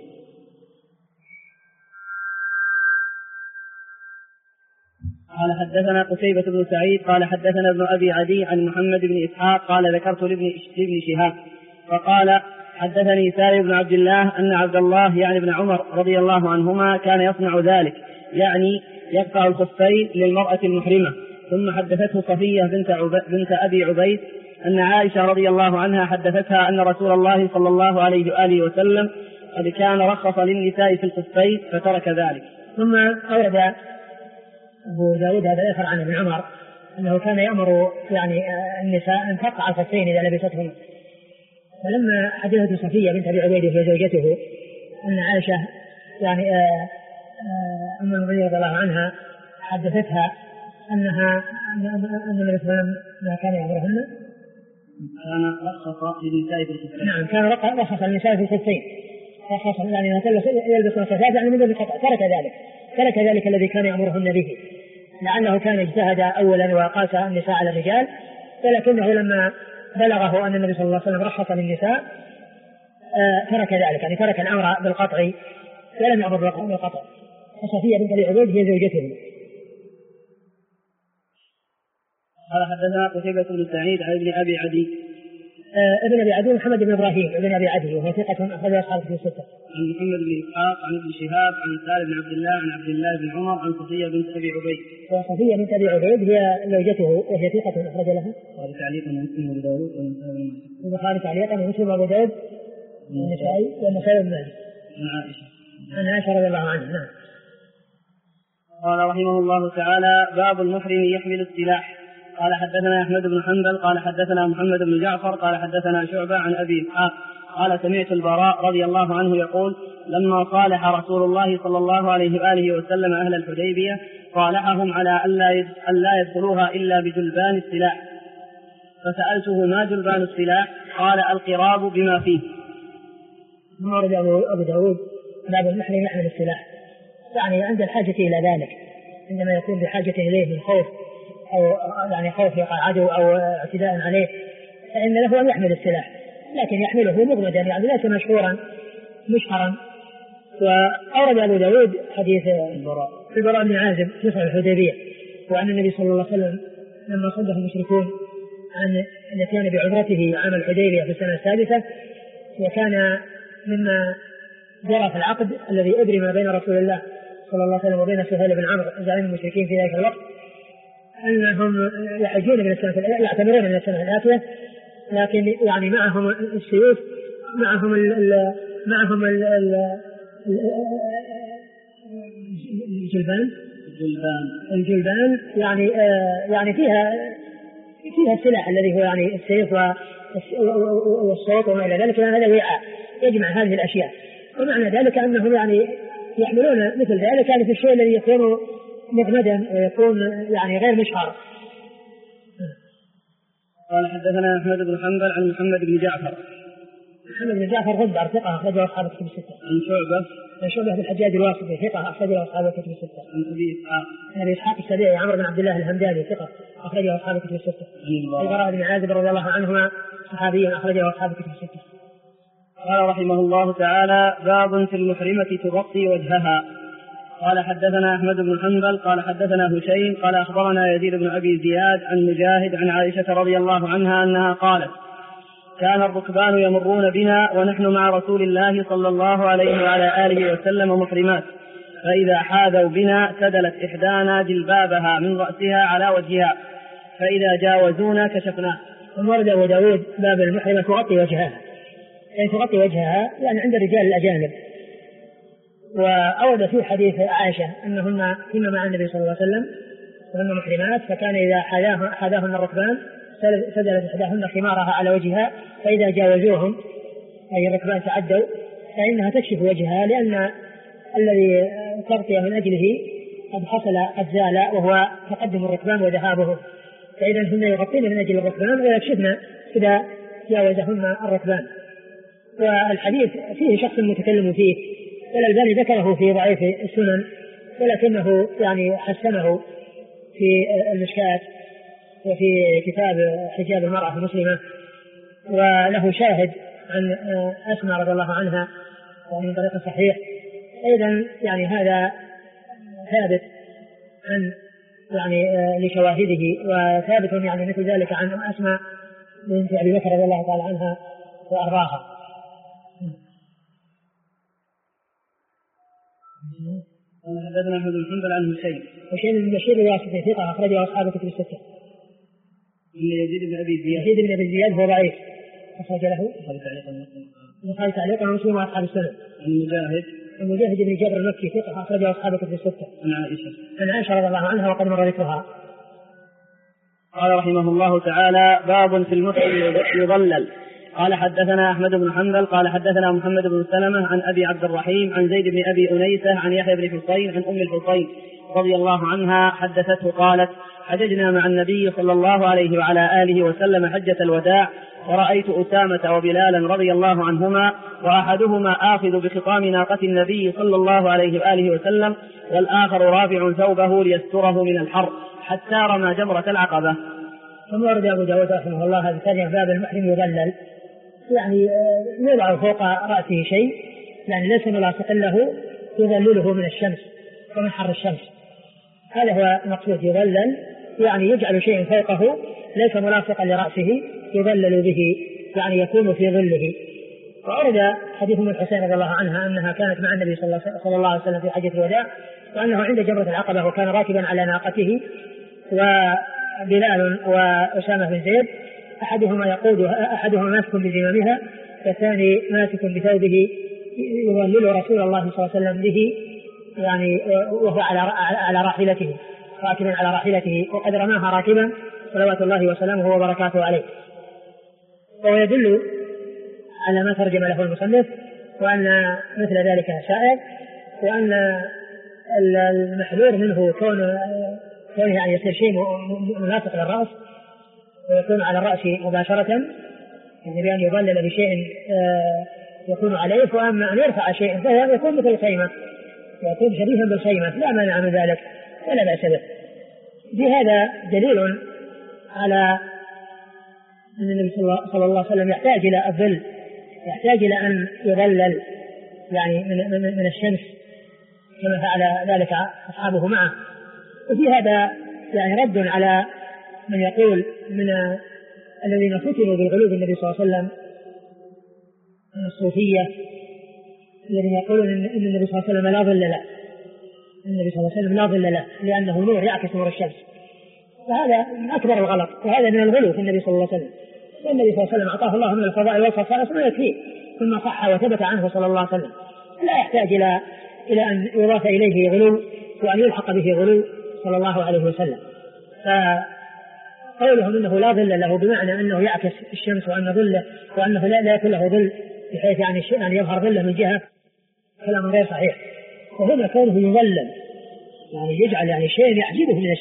قال حدثنا قتيبة بن سعيد قال حدثنا ابن أبي عدي عن محمد بن إسحاق قال ذكرت لابن شهاب فقال حدثني سالم بن عبد الله أن عبد الله يعني ابن عمر رضي الله عنهما كان يصنع ذلك، يعني يقطع الخفين للمرأة المحرمة. ثم حدثته صفية بنت أبي عبيد أن عائشة رضي الله عنها حدثتها أن رسول الله صلى الله عليه وآله وسلم قد كان رخص للنساء في الخفين فترك ذلك. ثم أورد أبو داود هذا الأثر عن ابن عمر أنه كان يأمر يعني النساء أن تقطع الخفين إذا لبستهم. فلما حدثت صفية بنت أبي عبيد وهي زوجته أن عائشة يعني أم المؤمنين رضي الله عنها حدثتها أن النبي صلى الله عليه وسلم ما كان يأمرهن، كان رخص للنساء في الخفين. نعم، كان رخص للنساء في الخفين، رخص يعني يلبسون الخفاف يعني من دون القطع، ترك ذلك الذي كان يأمرهن به، لعله كان اجتهد أولا وقاس النساء على الرجال، ولكنه لما بلغه أن النبي صلى الله عليه وسلم رخص للنساء ترك ذلك، يعني ترك الأمر بالقطع ولم يأمر بالقطع. فصفية بنت أبي عبيد هي زوجته. قال حدثنا قتيبة بن سعيد عن ابن أبي عدي. ابن أبي عدي محمد بن إبراهيم ابن أبي عدي وهو ثقة أخرج أصحاب الكتب الستة. عن محمد بن إسحاق عن ابن شهاب عن سالم بن عبد الله عن عبد الله بن عمر عن صفية بنت أبي عبيد. وصفية بنت أبي عبيد هي زوجته وهي ثقة أخرج لها. قال تعليقا مسلم وأبو داود البخاري تعليقا ومسلم وأبو داود والنسائي بن ماجه. عن عائشة رضي الله عنها. نعم. قال رحمه الله تعالى: باب المحرم يحمل السلاح. قال حدثنا أحمد بن حنبل قال حدثنا محمد بن جعفر قال حدثنا شعبة عن أبي إسحاق قال سمعت البراء رضي الله عنه يقول: لما صالح رسول الله صلى الله عليه وآله وسلم أهل الحديبية صالحهم على أن لا يدخلوها إلا بجلبان السلاح، فسألته: ما جلبان السلاح؟ قال: القراب بما فيه. ثم ورد أبو داود باب المحرم يحمل السلاح، يعني عند الحاجة إلى ذلك، عندما يكون بحاجة إليه من خوف أو يعني خوف يقع عدو أو اعتداء عليه فإن له أن يحمل السلاح، لكن يحمله مجمدا يعني ليس مشهورا مشهرا. وأورد أبو داود حديث البراء بن عازب في صلح الحديبية، وأن النبي صلى الله عليه وسلم لما صده المشركون عن الاتيان بعذرته عام الحديبية في السنة السادسة، وكان مما جرى في العقد الذي أبرم بين رسول الله صلى الله عليه وسلم وبين سهيل بن عمرو زعيم المشركين في ذلك الوقت أنهم يحجون من السنة يعتمرون من السنة الآتية، لكن يعني معهم السيوف، معهم الجلبان يعني فيها السلاح الذي هو يعني السيف والصوت وما إلى ذلك، هذا وعاء يجمع هذه الأشياء. ومعنى ذلك أنهم يعني يحملون مثل ذلك يعني في الشيء الذي يكون مجمدا ويكون يعني غير مشهر. قال حدثنا أحمد بن حنبل عن محمد بن جعفر. محمد بن جعفر غندر ثقة أخرجه أصحاب الكتب الستة. عن شعبة بن الحجاج الواسطي ثقة أخرجه أصحاب الكتب الستة. عن أبي إسحاق السبيعي عمرو بن عبد الله الهمداني ثقة أخرجه أصحاب الكتب الستة. البراء بن عازب رضي الله عنهما صحابي أخرجه أصحاب الكتب الستة. قال رحمه الله تعالى: باب في المحرمة تغطي وجهها. قال حدثنا أحمد بن حنبل قال حدثنا هشيم قال أخبرنا يزيد بن أبي زياد عن مجاهد عن عائشة رضي الله عنها أنها قالت: كان الركبان يمرون بنا ونحن مع رسول الله صلى الله عليه وعلى آله وسلم محرمات، فإذا حاذوا بنا سدلت إحدانا جلبابها من رأسها على وجهها، فإذا جاوزونا كشفناه. ورد أبو داود باب المحرمة تغطي وجهها، يعني تغطي وجهها يعني عند الرجال الأجانب. وأورد في حديث عائشة أنهن كنا مع النبي صلى الله عليه وسلم وهن محرمات، فكان إذا حاذاهن الركبان سدلت إحداهن خمارها على وجهها، فإذا جاوزوهم أي الركبان تعدوا فإنها تكشف وجهها، لأن الذي تغطي من أجله قد زال وهو تقدم الركبان وذهابهم، فإذا هن يغطين من أجل الركبان ويكشفن إذا جاوزهن الركبان. والحديث فيه شخص متكلم فيه، والألباني ذكره في ضعيف السنن، ولكنه يعني حسنه في المشكاة وفي كتاب حجاب المرأة المسلمة، وله شاهد عن أسماء رضي الله عنها من طريق صحيح. أيضا يعني هذا ثابت عن يعني لشواهده، وثابت يعني مثل ذلك عن أسماء بنت أبي بكر رضي الله تعالى عنها وأرضاها. حدثنا أحمد بن حنبل عن هشيم بن بشير الواسطي ثقة أخرجه أصحاب الكتب الستة. يزيد بن أبي زياد هو ضعيف أخرج له البخاري تعليقا ومسلم وأصحاب السنن. المجاهد بن جابر المكي ثقة أخرجه أصحاب الكتب الستة. عن عائشة رضي الله عنها وقد مر ذكرها. قال رحمه الله تعالى: باب في المحرم يضلل. قال حدثنا أحمد بن حنبل قال حدثنا محمد بن سلمة عن أبي عبد الرحيم عن زيد بن أبي أنيسة عن يحيى بن حصين عن أم الحصين رضي الله عنها حدثته قالت: حججنا مع النبي صلى الله عليه وعلى آله وسلم حجة الوداع، ورأيت أسامة وبلالا رضي الله عنهما، وأحدهما آخذ بخطام ناقة النبي صلى الله عليه وآله وسلم، والآخر رافع ثوبه ليستره من الحر حتى رمى جمرة العقبة. ثم ورد أبو داود رحمه الله هذا الثاني: باب المحرم يضلل، يعني يضع فوق رأسه شيء يعني ليس ملاصقا له يظلله من الشمس ومن حر الشمس. هذا هو المقصود يضلل، يعني يجعل شيء فوقه ليس ملاصقا لرأسه يضلل به، يعني يكون في ظله. وأرد حديث ام الحسين رضي الله عنها أنها كانت مع النبي صلى الله عليه وسلم في حجة الوداع، وأنه عند جمرة العقبة وكان راكبا على ناقته، وبلال وأسامة بن زيد أحدهما ماسك بزمامها والثاني ماسك بثوبه يظلل رسول الله صلى الله عليه وسلم به، يعني وهو على راحلته راكبا على راحلته، وقد رماها راكبا صلوات الله وسلامه وبركاته عليه. وهو يدل على ما ترجم له المصنف، وأن مثل ذلك سائر، وأن المحذور منه كونه يعني يصير شيء مناسق للرأس ويكون على الرأس مباشرة، يعني بأن يضلل بشيء يكون عليه. وأما أن يرفع شيء فهو يكون مثل الخيمة، يكون شبيها بالخيمة، لا مانع من ذلك ولا بأس به. بهذا دليل على أن النبي صلى الله عليه وسلم يحتاج إلى الظل، يحتاج إلى أن يظلل يعني من الشمس كما فعل ذلك أصحابه معه. وفي هذا يعني رد على من يقول من الذين فتنوا بالغلو بالنبي صلى الله عليه وسلم من الصوفية، الذين يقولون إن النبي صلى الله عليه وسلم لا ظل له، النبي صلى الله عليه وسلم لا ظل له لأنه نور يعكس نور الشمس، وهذا من أكبر الغلط، وهذا من الغلو في النبي صلى الله عليه وسلم. والنبي صلى الله عليه وسلم أعطاه الله من الفضائل والخصائص ما يكفيه ثم صح وثبت عنه صلى الله عليه وسلم، لا يحتاج إلى أن يضاف إليه غلو وأن يلحق به غلو صلى الله عليه وسلم. فقولهم إنه لا ظل له بمعنى أنه يعكس الشمس وأنه لا يكون له ظل بحيث يعني يظهر ظله من جهة، كلام غير صحيح. وهنا كونه يظلل يعني يجعل يعني شيء يحجبه من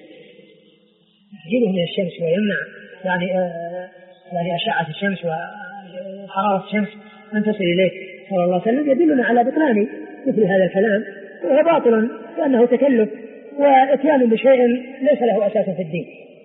الشمس ويمنع يعني أشعة الشمس وحرارة الشمس أن تصل إليه صلى الله عليه وسلم، يدلنا على بطلان مثل هذا الكلام، وهو باطل لأنه تكلف وإتيان بشيء ليس له أساس في الدين.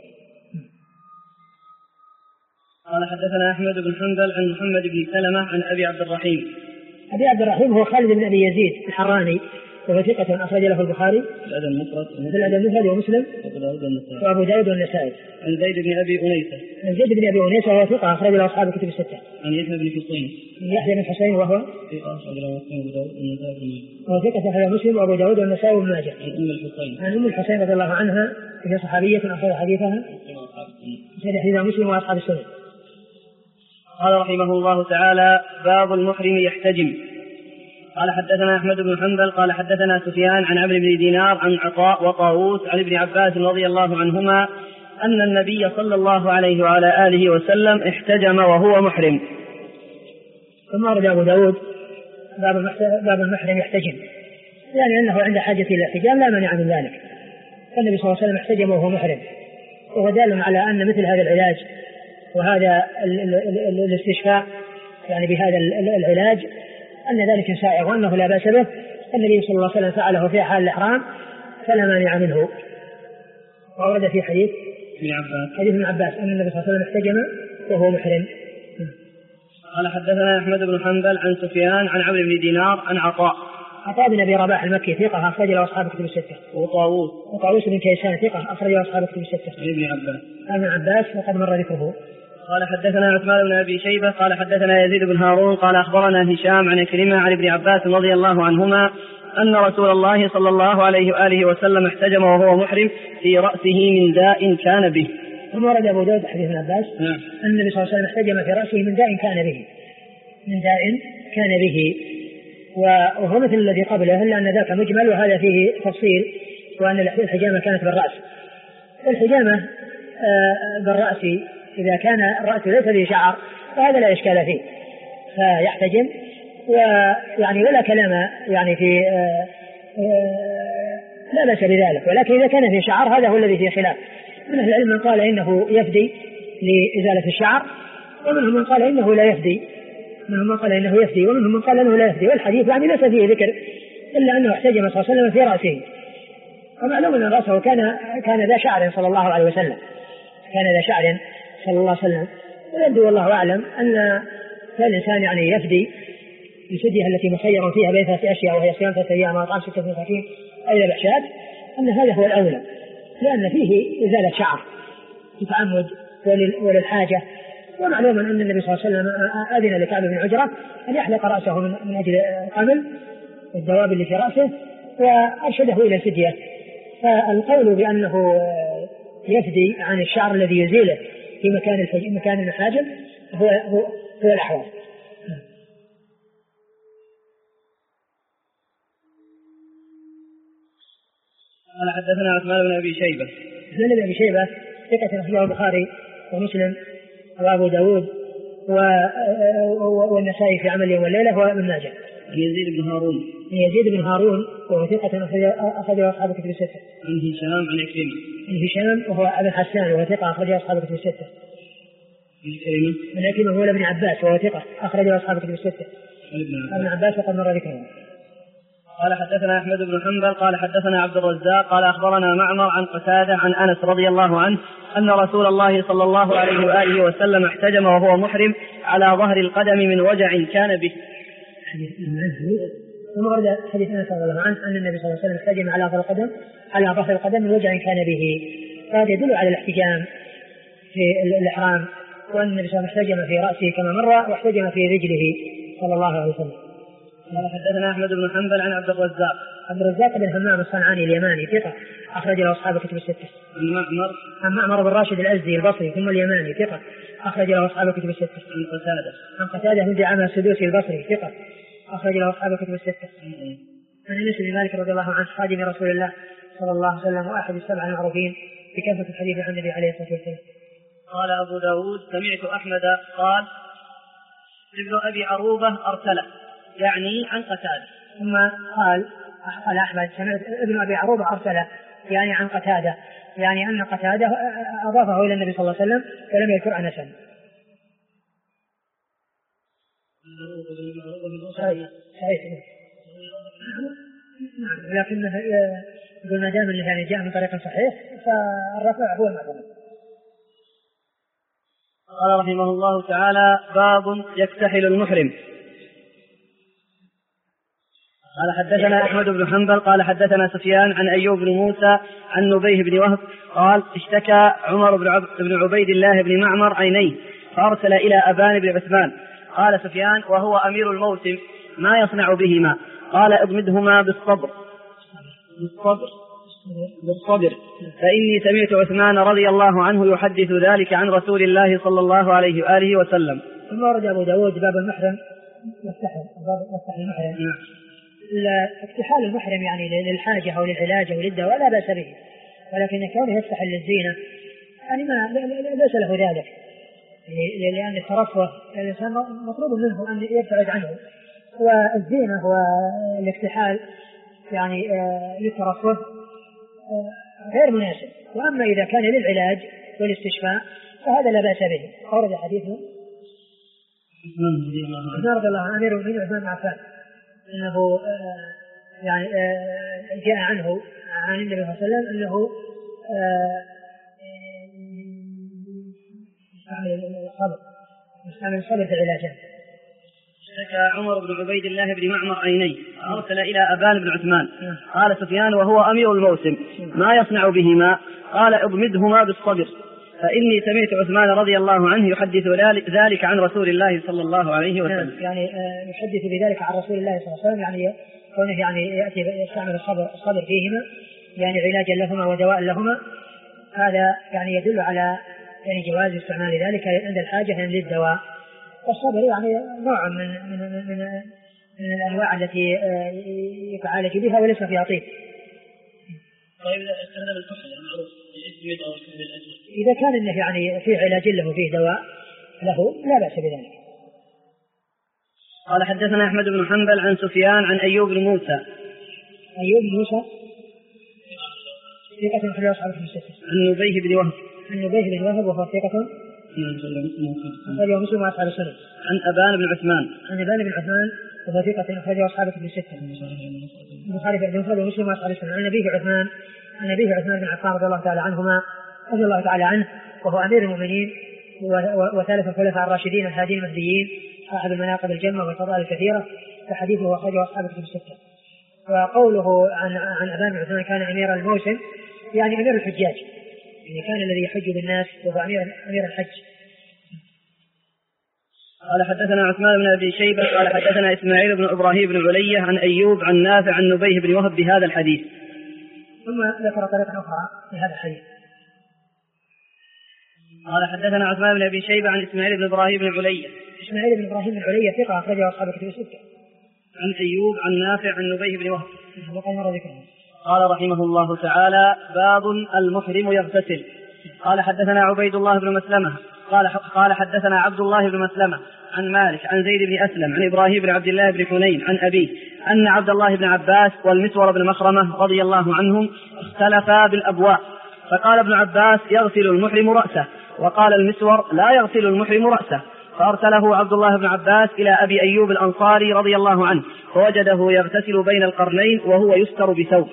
قال حدثنا أحمد بن حنبل عن محمد بن سلمة عن أبي عبد الرحيم. أبي عبد الرحيم هو خالد بن أبي يزيد الحراني، وهو ثقة أخرج له البخاري في الأدب المفرد ومسلم وأبو داود والنسائي. عن زيد بن أبي أنيسة وهو ثقة أخرج له أصحاب الكتب الستة. عن يحيى بن حصين وهو ثقة أخرج مسلم وأبو داود والنسائي وابن ماجه. عن أم الحسين رضي الله عنها هي صحابية أخرج حديثها مسلم وأصحاب السنة. قال رحمه الله تعالى: باب المحرم يحتجم. قال حدثنا أحمد بن حنبل قال حدثنا سفيان عن عمرو بن دينار عن عطاء وطاووس عن ابن عباس رضي الله عنهما أن النبي صلى الله عليه وعلى آله وسلم احتجم وهو محرم. ثم أرد أبو داود باب المحرم يحتجم، يعني أنه عند حاجة إلى الاحتجام لا مانع من ذلك. فالنبي صلى الله عليه وسلم احتجم وهو محرم، وهو دال على أن مثل هذا العلاج وهذا الاستشفاء يعني بهذا العلاج أن ذلك سائغ وأنه لا بأس به. النبي صلى الله عليه وسلم فعله في حال الإحرام فلا مانع منه. وورد في حديث ابن عباس أن النبي صلى الله عليه وسلم احتجم وهو محرم. قال حدثنا أحمد بن حنبل عن سفيان عن عمرو بن دينار عن عطاء بن أبي رباح المكي ثقة أخرج له أصحاب كتب الستة. وطاووس بن كيسان ثقة أخرج له أصحاب كتب الستة. ابن عباس وقد مر ذكره. قال حدثنا عثمان بن أبي شيبة قال حدثنا يزيد بن هارون قال أخبرنا هشام عن كريمة عن ابن عباس رضي الله عنهما أن رسول الله صلى الله عليه وآله وسلم احتجم وهو محرم في رأسه من داء كان به. ثم ورد أبو داود حديث ابن عباس أن النبي صلى الله عليه وسلم احتجم في رأسه من داء كان به وهو مثل الذي قبله إلا أن ذاك مجمل وهذا فيه تفصيل وأن الحجامة كانت بالرأس. الحجامة بالرأس إذا كان الرأس ليس به شعر فهذا لا إشكال فيه فيحتجم ويعني ولا كلام يعني في لا بأس بذلك. ولكن إذا كان في شعر هذا هو الذي فيه خلاف. من أهل العلم من قال إنه يفدي لإزالة الشعر ومنهم من قال إنه لا يفدي ومنهم من قال إنه لا يفدي. والحديث يعني ليس فيه ذكر إلا أنه احتجم صلى الله عليه وسلم في رأسه. ومعلوم أن رأسه كان ذا شعر صلى الله عليه وسلم ويبدو والله أعلم أن الإنسان يعني يفدي الفدية التي مخير فيها بين 3 أشياء وهي صيام 3 أيام وإطعام 6 مساكين أو ذبح شاة أن هذا هو الأولى لأن فيه إزالة شعر للتعمد وللحاجة. ومعلوم أن النبي صلى الله عليه وسلم أذن لكعب بن عجرة أن يحلق رأسه من أجل قمل الدواب اللي في رأسه وأرشده إلى الفدية. فالقول بأنه يفدي عن الشعر الذي يزيله في مكان المحاجم هو الأحوال. قال حدثنا عثمان بن أبي شيبة ثقة أخرجه البخاري ومسلم وأبو داود والنسائي في عمل يوم والليلة وابن ماجه. يزيد بن هارون وهو ثقة أخرجه أصحاب كتب الستة. عن هشام وهو أبو حسان وهو ثقة أخرجه أصحاب كتب الستة. من كريمة هو ابن عباس وهو ثقة أخرجه أصحاب كتب الستة. ابن عباس وقد مر ذكره. قال حدثنا أحمد بن حنبل قال حدثنا عبد الرزاق قال أخبرنا معمر عن قتادة عن أنس رضي الله عنه أن رسول الله صلى الله عليه وآله وسلم احتجم وهو محرم على ظهر القدم من وجع كان به. ثم ورد حديث أنس رضي الله عنه أن النبي صلى الله عليه وسلم احتجم على ظهر القدم من وجع كان به. فهذا يدل على الاحتجام في الإحرام وأن النبي صلى الله عليه وسلم احتجم في رأسه كما مر واحتجم في رجله صلى الله عليه وسلم. قال حدثنا أحمد بن حنبل عن عبد الرزاق بن همام الصنعاني اليماني ثقة أخرج له أصحاب كتب الستة. عن معمر بن راشد الأزدي البصري ثم اليماني ثقة أخرج له أصحاب كتب الستة. عن قتادة بن دعامة السدوسي البصري ثقة أخرج له أصحاب كتب الستة. عن أنس بن مالك رضي الله عنه خادم رسول الله صلى الله عليه وسلم وأحد السبع المعروفين بكثرة الحديث عن النبي عليه الصلاة والسلام. قال أبو داود سمعت أحمد قال ابن أبي عروبة أرسله يعني عن قتادة. ثم قال أحمد سمعت ابن أبي عروبة أرسله يعني عن قتادة يعني أن قتادة أضافه إلى النبي صلى الله عليه وسلم ولم يذكر أنسا. لكنه يقول ما دام يعني جاء من طريق صحيح فالرفع هو المعتمد. قال رحمه الله تعالى باب يكتحل المحرم. قال حدثنا أحمد بن حنبل قال حدثنا سفيان عن أيوب بن موسى عن نبيه بن وهب قال اشتكى عمر بن عبيد الله بن معمر عينيه فأرسل إلى أبان بن عثمان. قال سفيان وهو أمير الموسم ما يصنع بهما؟ قال اضمدهما بالصبر فإني سمعت عثمان رضي الله عنه يحدث ذلك عن رسول الله صلى الله عليه وآله وسلم. ثم ورد أبو داود باب المحرم يفتح المحرم. اكتحال المحرم يعني للحاجة أو للعلاج أو للدواء لا بأس به ولكن كونه يفتح للزينة يعني ليس له ذلك لأن الترفه الإنسان مطلوب منه أن يبتعد عنه والزينة والاكتحال يعني للترفه غير مناسب. وأما إذا كان للعلاج والاستشفاء فهذا لا بأس به. أورد حديثه عثمان رضي الله عنه أمير المؤمنين عثمان بن عفان أنه يعني جاء عنه عن النبي صلى الله عليه وسلم أنه يستعمل الصبر في علاجه. شكى عمر بن عبيد الله بن معمر عينيه أرسل إلى أبان بن عثمان قال سفيان وهو أمير الموسم ما يصنع بهما؟ قال اضمدهما بالصبر فإني سمعت عثمان رضي الله عنه يحدث ذلك عن رسول الله صلى الله عليه وسلم. يعني يحدث بذلك عن رسول الله صلى الله عليه وسلم، يعني كونه يعني يأتي يستعمل الصبر فيهما يعني علاجا لهما ودواء لهما، هذا يعني يدل على يعني جواز استعمال ذلك عند الحاجة للدواء. والصبر يعني نوع من الأنواع التي يتعالج بها وليس فيها طيب. طيب إذا استخدم الكحل المعروف الإسمد أو الكحل الأسود إذا كان إنه يعني فيه علاج له فيه دواء له لا بأس بذلك. قال حدثنا أحمد بن حنبل عن سفيان عن أيوب بن موسى. أيوب بن موسى ثقة أخرجه أصحاب الكتب الستة. عن نبيه بن وهب. عن نبيه بن وهب وهو ثقة أخرجه مسلم وأصحاب السنن. عن أبان بن عثمان. عن أبان بن عثمان وهو ثقة أخرجه أصحاب الكتب الستة. البخاري في المفرد ومسلم وأصحاب السنن. عن أبيه عثمان بن عفان رضي الله تعالى عنهما رضي الله تعالى عنه وهو أمير المؤمنين وثالث الخلفاء الراشدين الهادين المهديين صاحب المناقب الجمة والفضائل الكثيرة، فحديثه أخرجه أصحاب الكتب الستة. وقوله عن أبان بن عثمان كان أمير الموسم يعني أمير الحجاج، يعني كان الذي يحج بالناس وهو أمير الحج. قال حدثنا عثمان بن أبي شيبة قال حدثنا إسماعيل بن إبراهيم بن علية عن أيوب عن نافع عن نبيه بن وهب بهذا الحديث. ثم ذكر طريقة أخرى في هذا الحديث. قال حدثنا عثمان بن أبي شيبة عن إسماعيل بن إبراهيم بن علية. إسماعيل بن إبراهيم بن علية ثقة أخرجه أصحاب الكتب الستة. عن أيوب عن نافع عن نبيه بن وهب. قال رحمه الله تعالى باب المحرم يغتسل. قال حدثنا عبيد الله بن مسلمة قال حدثنا عبد الله بن مسلمة عن مالك عن زيد بن أسلم عن إبراهيم بن عبد الله بن حنين عن أبيه أن عبد الله بن عباس والمسور بن مخرمة رضي الله عنهم اختلفا بالأبواء، فقال ابن عباس يغسل المحرم رأسه، وقال المسور لا يغسل المحرم رأسه، فأرسله عبد الله بن عباس إلى أبي أيوب الأنصاري رضي الله عنه فوجده يغتسل بين القرنين وهو يستر بثوب.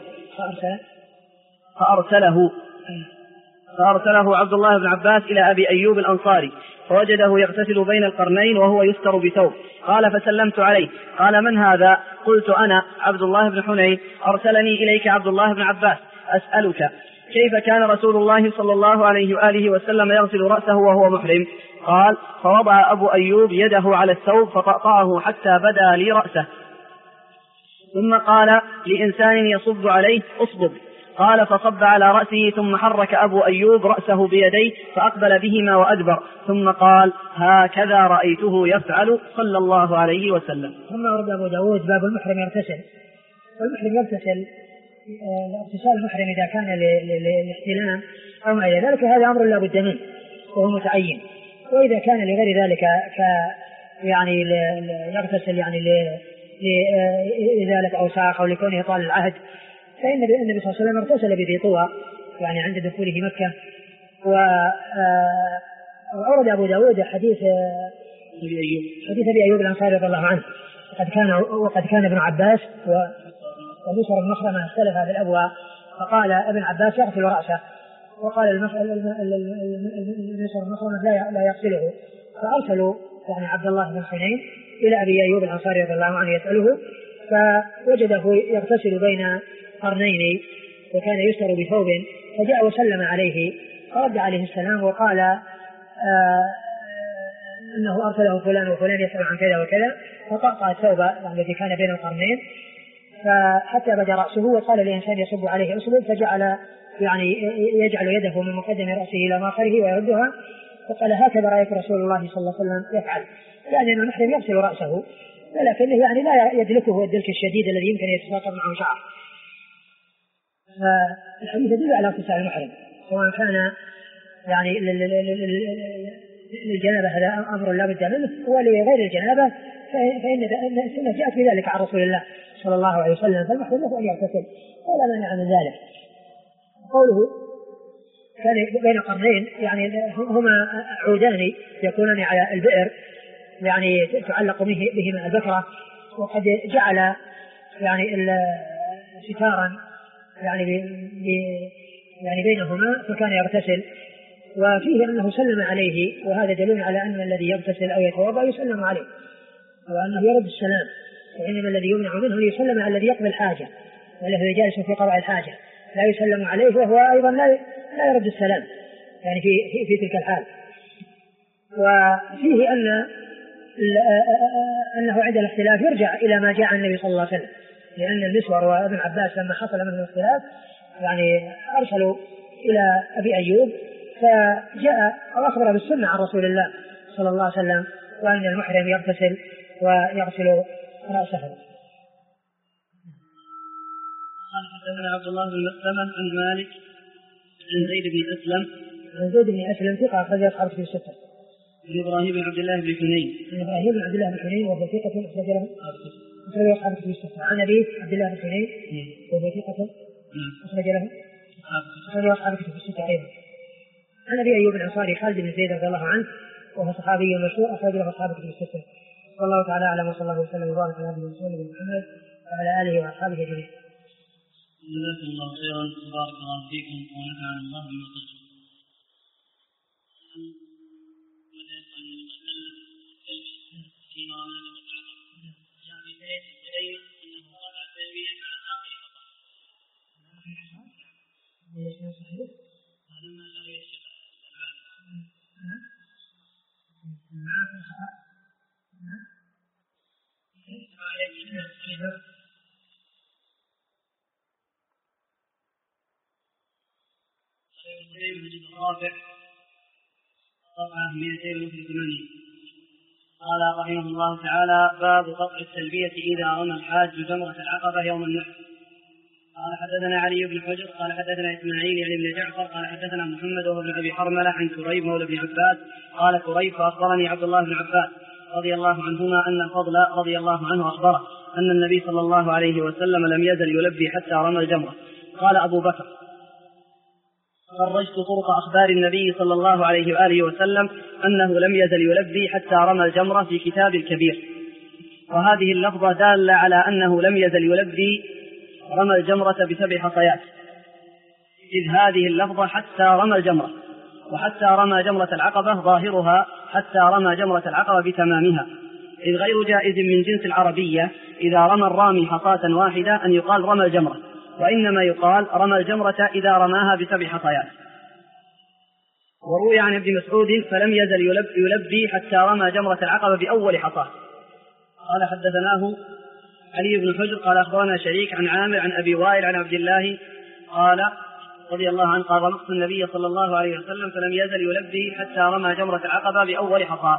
فأرسله عبد الله بن عباس إلى أبي أيوب الأنصاري فوجده يغتسل بين القرنين وهو يستر بثوب. قال فسلمت عليه قال من هذا؟ قلت أنا عبد الله بن حنين، أرسلني إليك عبد الله بن عباس أسألك كيف كان رسول الله صلى الله عليه وآله وسلم يغسل رأسه وهو محرم؟ قال فوضع أبو أيوب يده على الثوب فطأطأه حتى بدا لي رأسه، ثم قال لإنسان يصب عليه اصبب، قال فصب على رأسه ثم حرك أبو أيوب رأسه بيديه فأقبل بهما وأدبر، ثم قال هكذا رأيته يفعل صلى الله عليه وسلم. ثم ورد أبو داود باب المحرم يغتسل. والمحرم يغتسل اغتسال المحرم إذا كان للاحتلام أو ما إلى ذلك هذا أمر لا بد منه وهو متعين، وإذا كان لغير ذلك يعني يغتسل يعني لإزالة أوساخ أو لكونه طال العهد فإن النبي صلى الله عليه وسلم اغتسل بذي طوى يعني عند دخوله مكة. وأورد أبو داود حديث أبي أيوب الأنصاري رضي الله عنه وقد كان ابن عباس ومسور بن مخرمة اختلفا في الأبواء، فقال ابن عباس يغسل رأسه وقال مسور بن مخرمة لا يغسله، فأرسلوا يعني عبد الله بن حنين إلى أبي أيوب الأنصاري رضي الله عنه يسأله فوجده يغتسل بين قرنين وكان يستر بثوب، فجاء وسلم عليه فرد عليه السلام وقال أنه أرسله فلان وفلان يسأل عن كذا وكذا، فقطع الثوب الذي كان بين القرنين فحتى بدا رأسه وقال لإنسان يصب عليه أصبب، فجعل يعني يجعل يده من مقدم رأسه إلى ماخره ويردها، فقال هكذا رأيت رسول الله صلى الله عليه وسلم يفعل، يعني أن المحرم يغسل رأسه ولكنه يعني لا يدلكه الدلك الشديد الذي يمكن يتساقط معه شعر. فالحديث يدل على اغتسال المحرم سواء كان يعني للجنابة هذا أمر لا بد منه، ولغير الجنابة فإن السنة جاءت بذلك عن رسول الله صلى الله عليه وسلم، فالمحرم له أن يغتسل ولا مانع من ذلك. قوله كان بين قرنين يعني هما عودان يكونان على البئر يعني تعلق بهما البكرة، وقد جعل يعني ستارا يعني بينهما فكان يغتسل، وفيه أنه سلم عليه، وهذا دليل على أن الذي يغتسل أو يتوضأ يسلم عليه وأنه يرد السلام، وإنما الذي يمنع منه يسلم على الذي يقضي الحاجة والذي جالس في قضاء الحاجة، لا يسلم عليه وهو أيضا لا يرد السلام يعني في تلك الحال. وفيه أنه عند الاختلاف يرجع إلى ما جاء عن النبي صلى الله عليه وسلم، لأن المسور وابن عباس لما حصل منهم الاختلاف يعني أرسلوا إلى أبي أيوب فجاء وأخبر بالسنة عن رسول الله صلى الله عليه وسلم، وأن المحرم يغتسل ويغسل رأسه. قال حدثنا عبد الله بن مسلمة عن مالك عن زيد بن أسلم عن زيد بن أسلم ثقة أخرج أصحاب الكتب الستة. عن إبراهيم بن عبد الله بن حنين عن إبراهيم بن عبد الله بن حنين وهو ثقة أخرج له أصحاب الكتب الستة. عن أبيه عبد الله بن حنين وهو ثقة أخرج له أصحاب الكتب الستة أيضا. عن أبي أيوب الأنصاري خالد بن زيد رضي الله عنه وهو صحابي مشهور أخرج له أصحاب الكتب الستة. صلى الله تعالى أعلم وصلى الله وسلم وبارك على عبده ورسوله محمد وعلى آله وأصحابه أجمعين. جزاكم الله خيرا وبارك الله فيكم ونفعنا الله بما قلتم. قال رحمه الله تعالى: باب قطع التلبية إذا رمى الحاج جمرة العقبة يوم النحر. قال حدثنا علي بن حجر قال حدثنا إسماعيل يعني بن جعفر قال حدثنا محمد وهو بن أبي حرملة عن كريب مولى بن عباس قال كريب فأخبرني عبد الله بن عباس رضي الله عنهما أن الفضل رضي الله عنه أخبره أن النبي صلى الله عليه وسلم لم يزل يلبي حتى رمى الجمرة. قال أبو بكر: خرجت طرق أخبار النبي صلى الله عليه وآله وسلم أنه لم يزل يلبي حتى رمى الجمرة في كتاب الكبير، وهذه اللفظة دالة على أنه لم يزل يلبي رمى الجمرة ب7 حصيات، إذ هذه اللفظة حتى رمى الجمرة، وحتى رمى جمرة العقبة ظاهرها حتى رمى جمرة العقبة بتمامها، إذ غير جائز من جنس العربية إذا رمى الرامي حصاة واحدة أن يقال رمى الجمرة، وإنما يقال رمى الجمرة إذا رماها ب7 حصيات. وروي عن ابن مسعود: فلم يزل يلبي حتى رمى جمرة العقبة بأول حصاة. قال حدثناه علي بن حجر قال أخبرنا شريك عن عامر عن أبي وائل عن عبد الله قال رضي الله عنه قال: رمقت النبي صلى الله عليه وسلم فلم يزل يلبي حتى رمى جمرة العقبة بأول حصاة.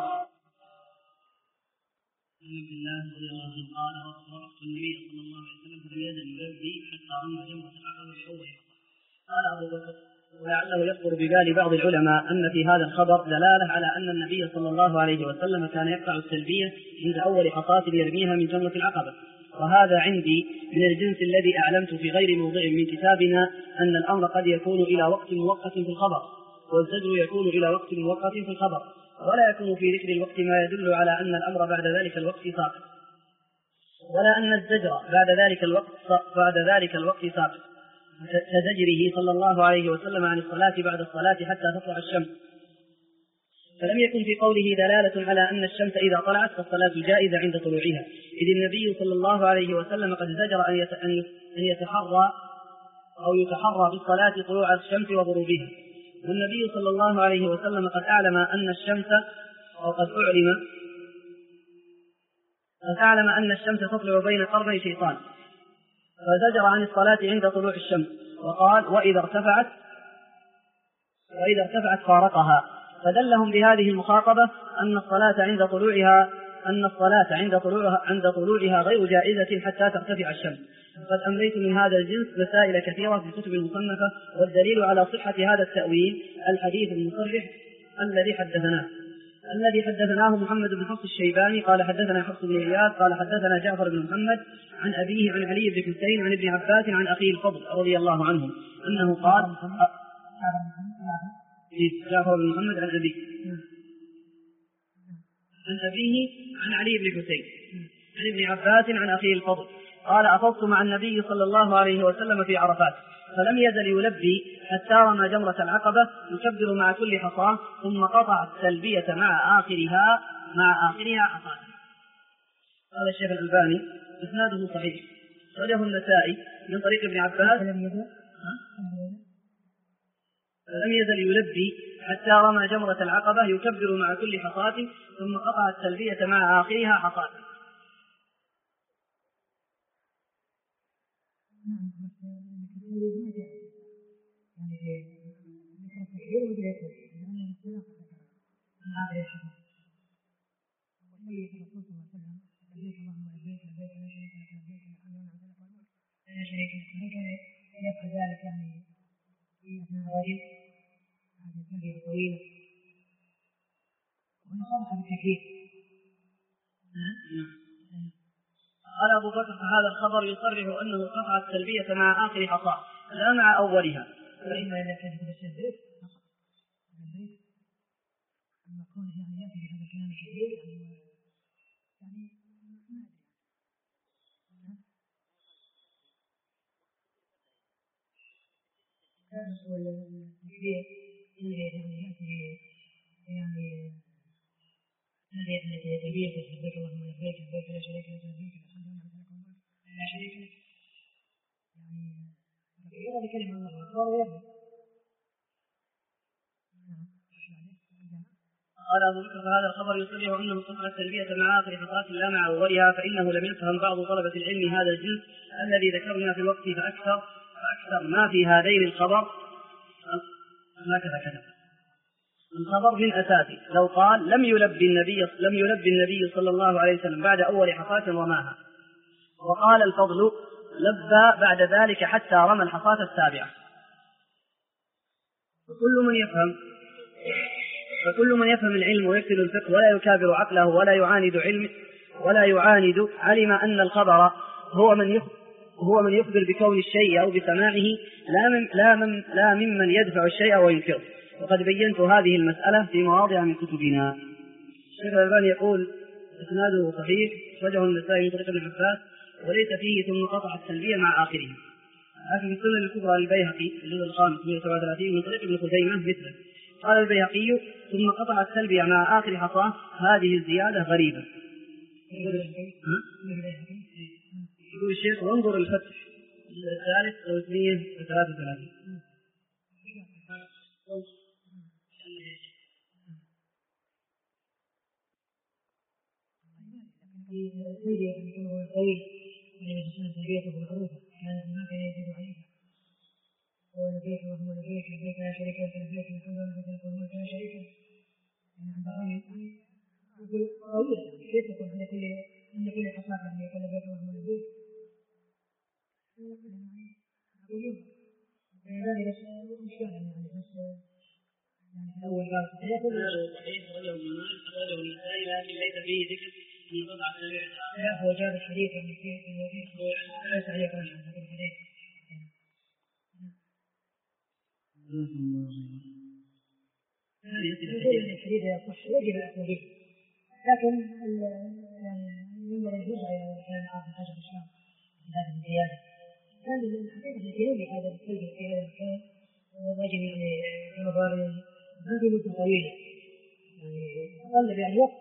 قال أبو بكر: ولعله يخطر ببال بعض العلماء أن في هذا الخبر دلالة على أن النبي صلى الله عليه وسلم كان يقطع التلبية عند أول حصاة يرميها من جمرة العقبة، وهذا عندي من الجنس الذي أعلمت في غير موضع من كتابنا أن الأمر قد يكون إلى وقت مؤقت في الخبر، والزجر يكون إلى وقت مؤقت في الخبر، ولا يكون في ذكر الوقت ما يدل على أن الأمر بعد ذلك الوقت ساقط، ولا أن الزجر بعد ذلك الوقت ساقط كزجره صلى الله عليه وسلم عن الصلاة بعد الصلاة حتى تطلع الشمس. فلم يكن في قوله دلالة على أن الشمس إذا طلعت فالصلاة جائزة عند طلوعها، إذ النبي صلى الله عليه وسلم قد زجر أن يتحرى بالصلاة طلوع الشمس وغروبها، والنبي صلى الله عليه وسلم قد أعلم أن الشمس تطلع بين قرني شيطان، فزجر عن الصلاة عند طلوع الشمس، وقال: وإذا ارتفعت فارقها، فدلهم بهذه المخاطبة أن الصلاة عند طلوعها غير جائزة حتى ترتفع الشمس. قد أمليت من هذا الجنس مسائل كثيرة في الكتب المصنفة، والدليل على صحة هذا التأويل الحديث المصرح الذي حدثناه محمد بن حفص الشيباني قال حدثنا حفص بن إياد قال حدثنا جعفر بن محمد عن أبيه عن علي بن حسين عن ابن عباس عن أخيه الفضل رضي الله عنه أنه قال: جعفر بن محمد عن أبيه عن أبيه عن علي بن حسين عن ابن عباس عن أخيه الفضل قال أفضت مع النبي صلى الله عليه وسلم في عرفات فلم يزل يلبي حتى رمى جمرة العقبة يكبر مع كل حصاة ثم قطع التلبية مع آخرها حصاة. قال الشيخ الألباني إسناده صحيح وله النسائي من طريق ابن عباس فلم يزل يلبي حتى رمى جمرة العقبة يكبر مع كل حصاة ثم قطع التلبية مع آخرها حصاة. قال أبو بكر هذا الخبر يصرح أنه قطع التلبية مع آخر حصاة لا مع أولها. فإما إذا كان في الشهر المكون يعني يأتي بهذا الكلام الكثير يعني قال أبو بكر هذا الخبر يصرح أنه قطع التلبية مع آخر حصاة لا مع أولها فإنه لم يفهم بعض طلبة العلم هذا الجزء الذي ذكرنا في الوقت فأكثر ما في هذين الخبر هكذا كتب الخبر من أساسه لو قال لم يلبي النبي صلى الله عليه وسلم بعد أول حصاة رماها وقال الفضل لبى بعد ذلك حتى رمى الحصاة السابعة. فكل من يفهم العلم ويكتل الفقه ولا يكابر عقله ولا يعاند علم أن الخبر هو من يخبر بكون الشيء أو بسماعه لا ممن يدفع الشيء وينكره. وقد بينت هذه المسألة في مواضع من كتبنا. الشيخ الألباني يقول إسناده صحيح وجه النسائي من طريق ابن عباس وليس فيه ثم قطع التلبية مع آخره. لكن في السنن الكبرى للبيهقي الجزء الخامس 137 من طريق ابن خزيمة مثله. قال البيهقي ثم قطع التلبية مع آخر حصاة هذه الزيادة غريبة. يقول الشيخ وانظر الفتح الثالث 333. ولبيك وهو لبيك لبيك لا شريك لك لبيك الحمد لله لبيك والملك لا شريك لك. يقول طويل كيف يكون عند كل حصاة يعني يقول لبيك وهو لبيك. هذه بس مشكلة يعني بس يعني أول باب صحيح رجل من مال أخرجه النسائي لكن ليس فيه ذكر في قطع السبيع. هو جاب الحديث يعني في ليس عليه رجل في الحديث. الحديث يصح يجب الأخذ به لكن ينبغي الجزء كان عاصم حاجة الإسلام في هذه الزيادة كان الحقيقة الاهتمام بهذا الكلب في هذا المكان ورجل يعني مبارك هذه مدة طويلة يعني أقل يعني وقت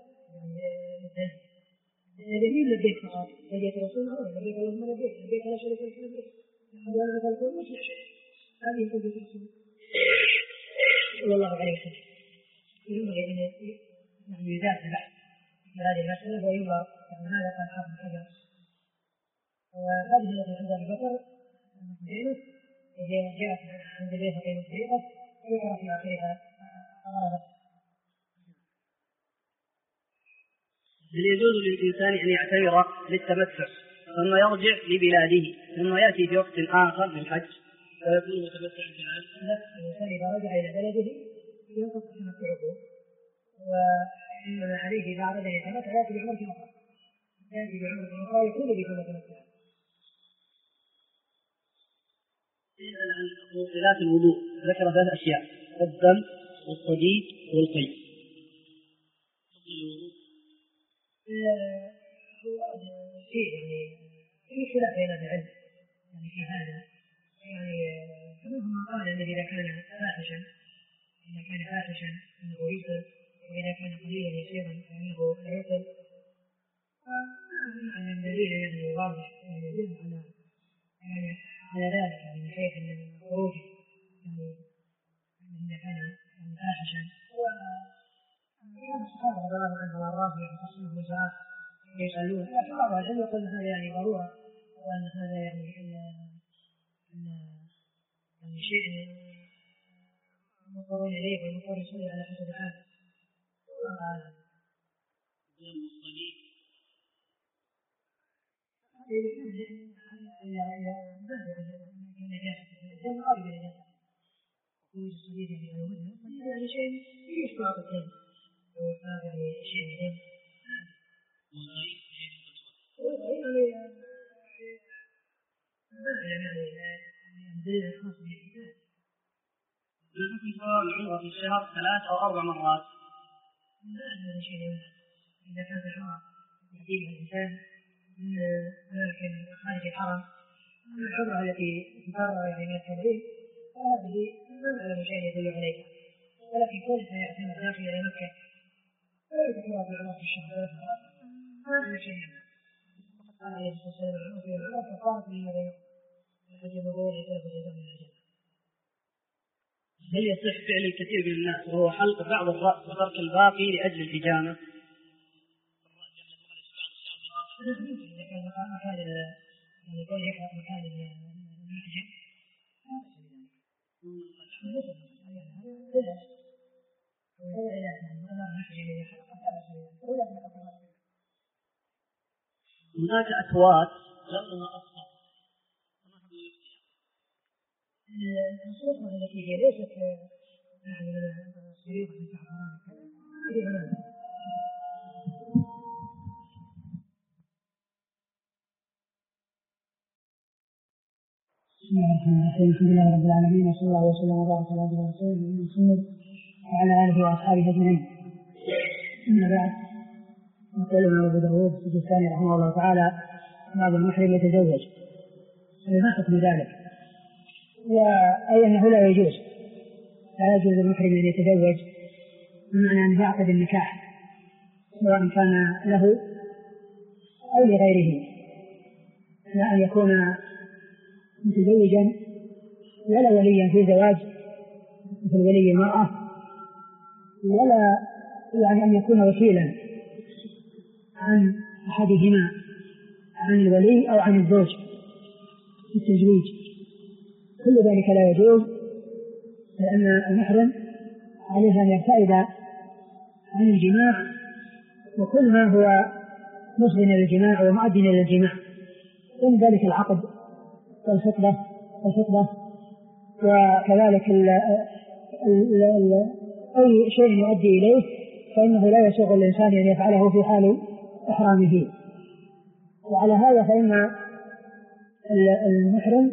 يعني دليل لبيك فقط لبيك رسول الله لبيك اللهم لبيك لا شريك لك لبيك وأنا ذلك مش هذه كلمة الرسول صلى الله عليه وسلم. ينبغي أن يعني يزاد البحث في هذه المسألة وينظر يعني ماذا قال حافظ الحجر. وهذه التي عند أبي بكر إذا جاءت عند البيهقي من طريقة يعرف في آخرها غرض. هل يجوز للإنسان أن يعتمر للتمتع ثم يرجع لبلاده ثم يأتي في وقت آخر للحج ويكون متمتعا كذلك؟ لا، الإنسان إذا رجع إلى بلده ينقص تمتعه وإنما عليه إذا أراد أن يتمتع يأتي بعمرة أخرى يكون بكل تمتع. يسأل عن مبطلات الوضوء ذكر 3 أشياء الدم والصديد والقيء. في يعني في خلاف بين العلم يعني في هذا يعني فمنهم من قال ان اذا كان فاحشا انه يقتل واذا كان قليلا يسيرا فانه لا يقتل. ومعنى الدليل يعني واضح يدل على ذلك يعني من حيث ان الخروج يعني اذا كان فاحشا الصحابة رضي الله عنهم وأرضاهم يخصصون الجهاد يسألون، لكن بعض العلم يقول هذا يعني ضرورة وأن هذا يعني شيء مضطرون إليه والمضطر يصلي على حسب حاله. والله أعلم. يعني شيء يشبه الدم وهذا شيء مهم. نحن سواء العمرة في الشهر 3 أو 4 مرات. لا هذا شيء إذا كان في الحرم يأتيه الإنسان من أماكن خارج الحرم العمرة التي تفرع يعني من التنعيم هذه ما نعلم شيء يدل عليها، ولكن كونها يأتي من داخل إلى مكة ويذكرها في العمرة في الشهر ما نعلم شيء. عليه الصلاة والسلام في العمرة كفارة من هذا يوم يجب الظهور يتلف جزاء من الجنة. هل يصح فعل الكثير من الناس وهو حلق بعض الرأس وترك الباقي لأجل الحجامة؟ إذا كان مكان يعني يكون يحرق مكان المحجم هناك أكوات جلها أصفر. الصورة التي هي ليست يعني من الصيوف الزعفران بسم الله الرحمن الرحيم. الحمد لله رب العالمين وصلى الله وسلم وبارك على عبده ورسوله محمد وعلى آله وأصحابه أجمعين. أما بعد يقول الإمام أبو داود السجستاني رحمه الله تعالى بعض المحرم يتزوج فما حكم ذلك؟ وأي أنه لا يجوز للمحرم أن يتزوج بمعنى أن يعقد النكاح سواء كان له أو لغيره، لا أن يكون متزوجا ولا وليا في زواج مثل ولي المرأة، ولا يعني أن يكون وكيلا عن أحدهما عن الولي أو عن الزوج في التزويج. كل ذلك لا يجوز، لأن المحرم عليه أن يبتعد عن الجماع وكل ما هو مصدر للجماع ومؤدٍ للجماع، ومن ذلك العقد والخطبة وكذلك أي شيء يؤدي إليه فإنه لا يسوغ الإنسان أن يفعله في حال إحرامه. وعلى هذا فإن المحرم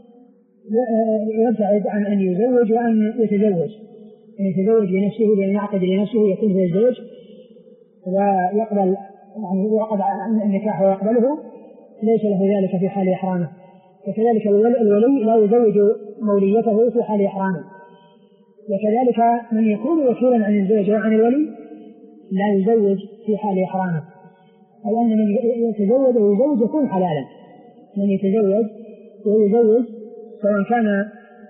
يبتعد عن أن يزوج وأن يتزوج بنفسه، لأن يعقد لنفسه يكون هو الزوج ويقبل يعني يعقد عن النكاح ويقبله، ليس له ذلك في حال إحرامه. وكذلك الولي لا يزوج موليته في حال إحرامه، وكذلك من يكون وكيلا عن الزوج وعن الولي لا يزوج في حال إحرامه، أي أن من يتزوج ويزوج يكون حلالا. من يتزوج ويزوج سواء كان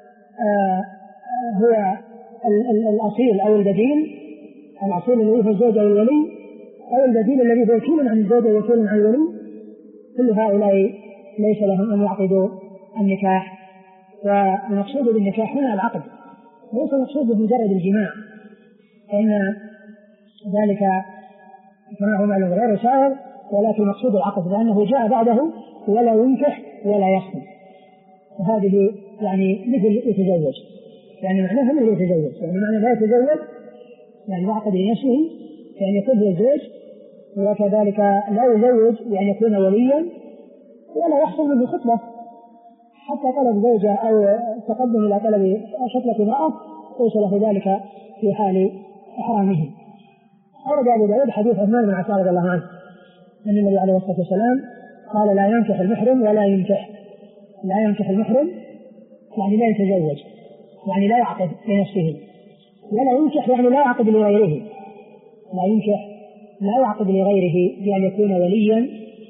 هو الأصيل أو البديل، الأصيل الذي هو الزوج أو الولي، أو البديل الذي هو وكيل عن الزوج ووكيل عن الولي، كل هؤلاء ليس لهم أن يعقدوا النكاح. والمقصود بالنكاح هنا العقد، ليس المقصود بمجرد الجماع، فإن ذلك كما هو معلوم غير سائر، ولكن المقصود العقد لأنه جاء بعده ولا ينكح ولا يخطب، وهذه يعني مثل يتزوج، يعني معناها مثل يتزوج، يعني معنى لا يتزوج يعني يعقد لنفسه يعني يكون هو الزوج، وكذلك لا يزوج يعني يكون وليا ولا يحصل منه خطبة، حتى طلب زوجة أو تقدم إلى طلب خطبة امرأة ليس له ذلك في حال إحرامه. أورد أبو داود حديث عثمان بن عفان رضي الله عنه أن النبي عليه الصلاة والسلام قال لا ينكح المحرم ولا ينكح. لا ينكح المحرم يعني لا يتزوج، يعني لا يعقد لنفسه، ولا ينكح يعني لا يعقد لغيره. لا ينكح لا يعقد لغيره بأن يكون وليا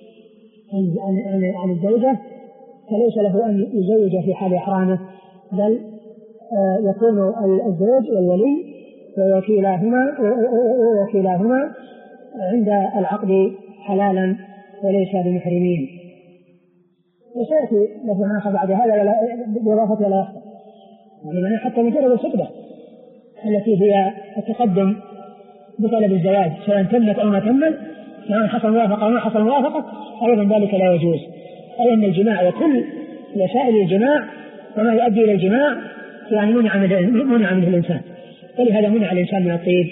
عن الزوجة، فليس له أن يزوج في حال إحرامه، بل يكون الزوج والولي وكلاهما عند العقد حلالا وليس بمحرمين. وسيأتي لفظ آخر بعد هذا بإضافة ولا يخطر، يعني حتى مجرد الخطبة التي هي التقدم بطلب الزواج سواء تمت أو ما تمت، سواء حصل موافقة أو ما حصل موافقة، أيضا ذلك لا يجوز. أي أن الجماع وكل وسائل الجماع وما يؤدي إلى الجماع يعني منع منه الإنسان، ولهذا منع الإنسان من الطيب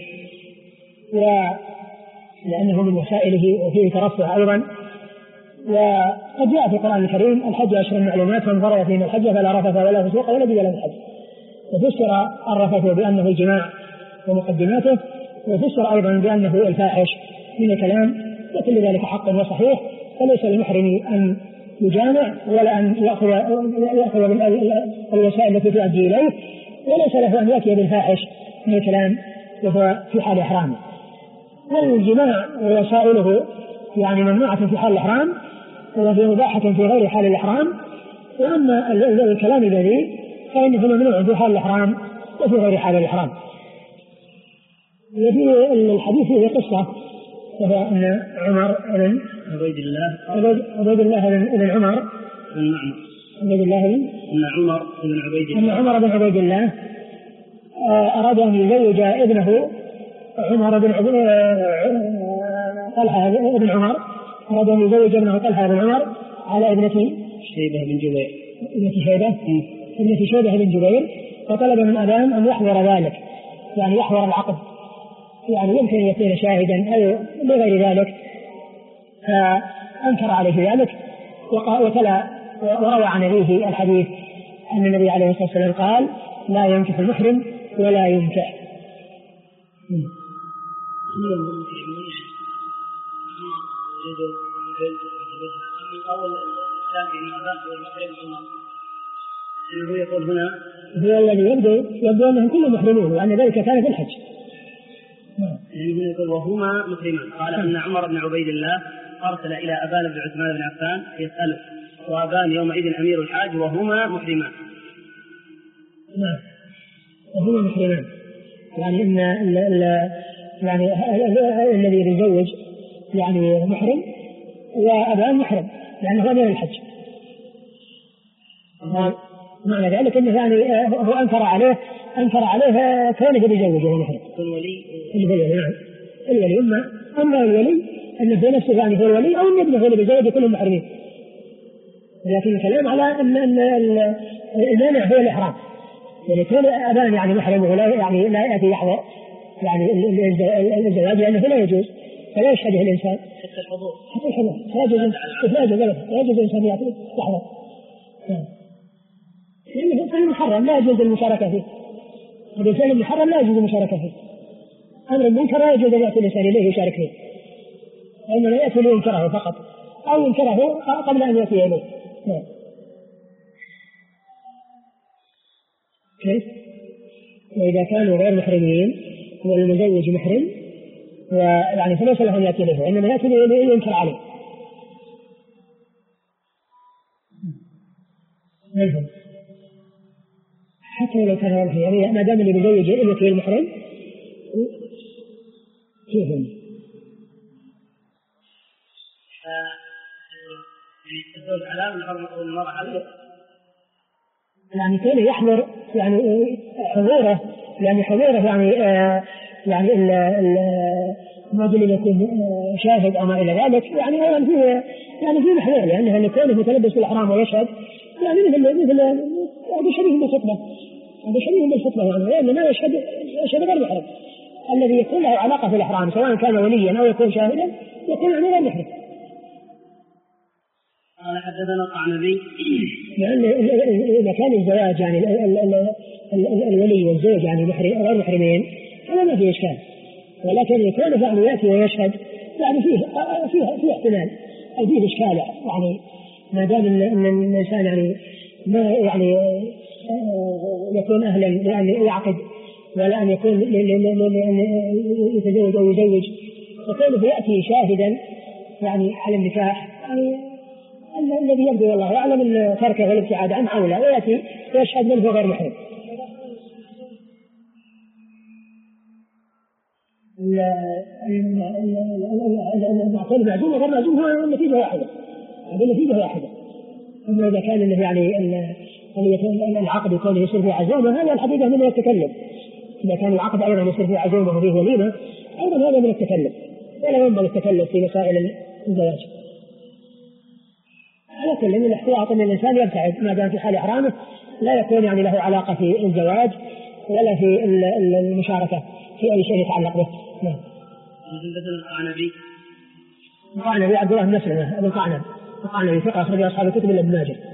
لأنه من وسائله وفيه ترفع أيضا. وقد جاء في القرآن الكريم الحج أشهر معلومات فمن فرض فيهن الحج فلا رفث ولا فسوق ولا جدال في الحج، وفسر الرفث بأنه الجماع ومقدماته، وفسر أيضا بأنه الفاحش من الكلام، وكل ذلك حق وصحيح، فليس للمحرم أن يجامع ولا أن يأخذ الوسائل التي تؤدي إليه، وليس له أن يأتي بالفاحش من الكلام وهو في حال إحرامه. والجماع ووسائله يعني ممنوعة في حال الإحرام وفي مباحة في غير حال الإحرام، وأما الكلام الذي فإنه ممنوع في حال الإحرام وفي غير حال الإحرام. وفي الحديث فيه قصة، وهو أن عمر بن عبيد الله بن عمر أن عمر بن عبيد الله أراد أن يزوج ابنه عمر بن طلحة بن عمر، أراد أن يزوج ابنه طلحة بن عمر على ابنة شيبة بن جبير، فطلب من أبان أن يحضر ذلك، يعني يحضر العقد، يعني يمكن أن يكون شاهدا أو لغير ذلك، فأنكر عليه ذلك وروى عن أبيه الحديث أن النبي عليه الصلاة والسلام قال لا ينكح المحرم ولا ينكح. هو يقول هنا هو الذي يبدو أنهم كلهم محرمون وأن ذلك كان في الحج. يقول وهما محرمان. قال أن عمر بن عبيد الله أرسل إلى أبان بن عثمان بن عفان يسأله، وأبان يومئذ أمير الحاج وهما محرمان. نعم وهما محرمان، يعني إن يعني الذي يتزوج يعني محرم وأبان محرم لأنه أمير الحج. معنى ذلك أنه يعني هو أنكر عليه كونه يتزوج وهو محرم. الولي أما الولي أنه في نفسه يعني هو الولي أو أن ابنه هو اللي يتزوج كلهم محرمين، لكن الكلام على أن المانع هو الإحرام، يعني كون أبان يعني محرم ولا يعني لا يأتي يحضر يعني الزواج لأنه لا يجوز، فلا يشهده الإنسان حتى الحضور لا يجوز الإنسان يأتي يحضر، لأنه فعل محرم لا يجوز المشاركة فيه، هذا الفعل المحرم لا يجوز المشاركة فيه. أمر المنكر لا يجوز أن يأتي الإنسان إليه يشارك فيه، وإنما يأتي لينكره فقط أو ينكره قبل أن يأتي إليه. كيف؟ وإذا كانوا غير محرمين والمزوج محرم ويعني فليس له أن يأتي إليه، إنما يأتي لينكر عليه. نعم. حتى لو كان غير يعني ما دام اللي مزوج ابنته المحرم كيف يعني كان يحضر يعني حضوره يعني يعني الرجل يكون شاهد أو ما إلى ذلك، يعني أيضا فيه يعني فيه محذور، لأنه أن يكون متلبس بالإحرام ويشهد يعني مثل هذا شبيه بالخطبة يعني لأنه ما يشهد غير محرم. الذي يكون له علاقة في الإحرام سواء كان وليا أو يكون شاهدا يكون غير محرم. قال حدثنا القعنبي لأن إذا كان الزواج يعني الولي والزوج يعني غير محرمين فلا ما فيه إشكال، ولكن يكون فعلا يأتي ويشهد يعني فيه احتمال أو فيه إشكال، يعني ما دام أن الإنسان يعني ما يعني يكون أهلا يعني يعقد ولا أن يكون لأن يتزوج أو يزوج، فكونه يأتي شاهدا يعني على النكاح يعني الذي يبدو والله أعلم أن تركه والابتعاد عنه أولى، ويأتي ويشهد منه غير محرم. المعقول المعزوم وغير المعزوم هو النتيجة واحدة، النتيجة واحدة. أما إذا كان إنه يعني العقد يكون يصير فيه عزومة، هذا الحقيقة من التكلم. إذا كان العقد أيضا يصير فيه عزومة وفيه وليمة أيضا هذا من التكلم، ولا ينبغي التكلم في مسائل الزواج. لكن من الاحتياط أن الإنسان يبتعد ما دام في حال إحرامه، لا يكون يعني له علاقة في الزواج ولا في المشاركة في أي شيء يتعلق به. نعم. القعنبي عبد الله بن مسلمة ابن القعنبي ثقة أخرج أصحاب الكتب إلا ابن ماجه.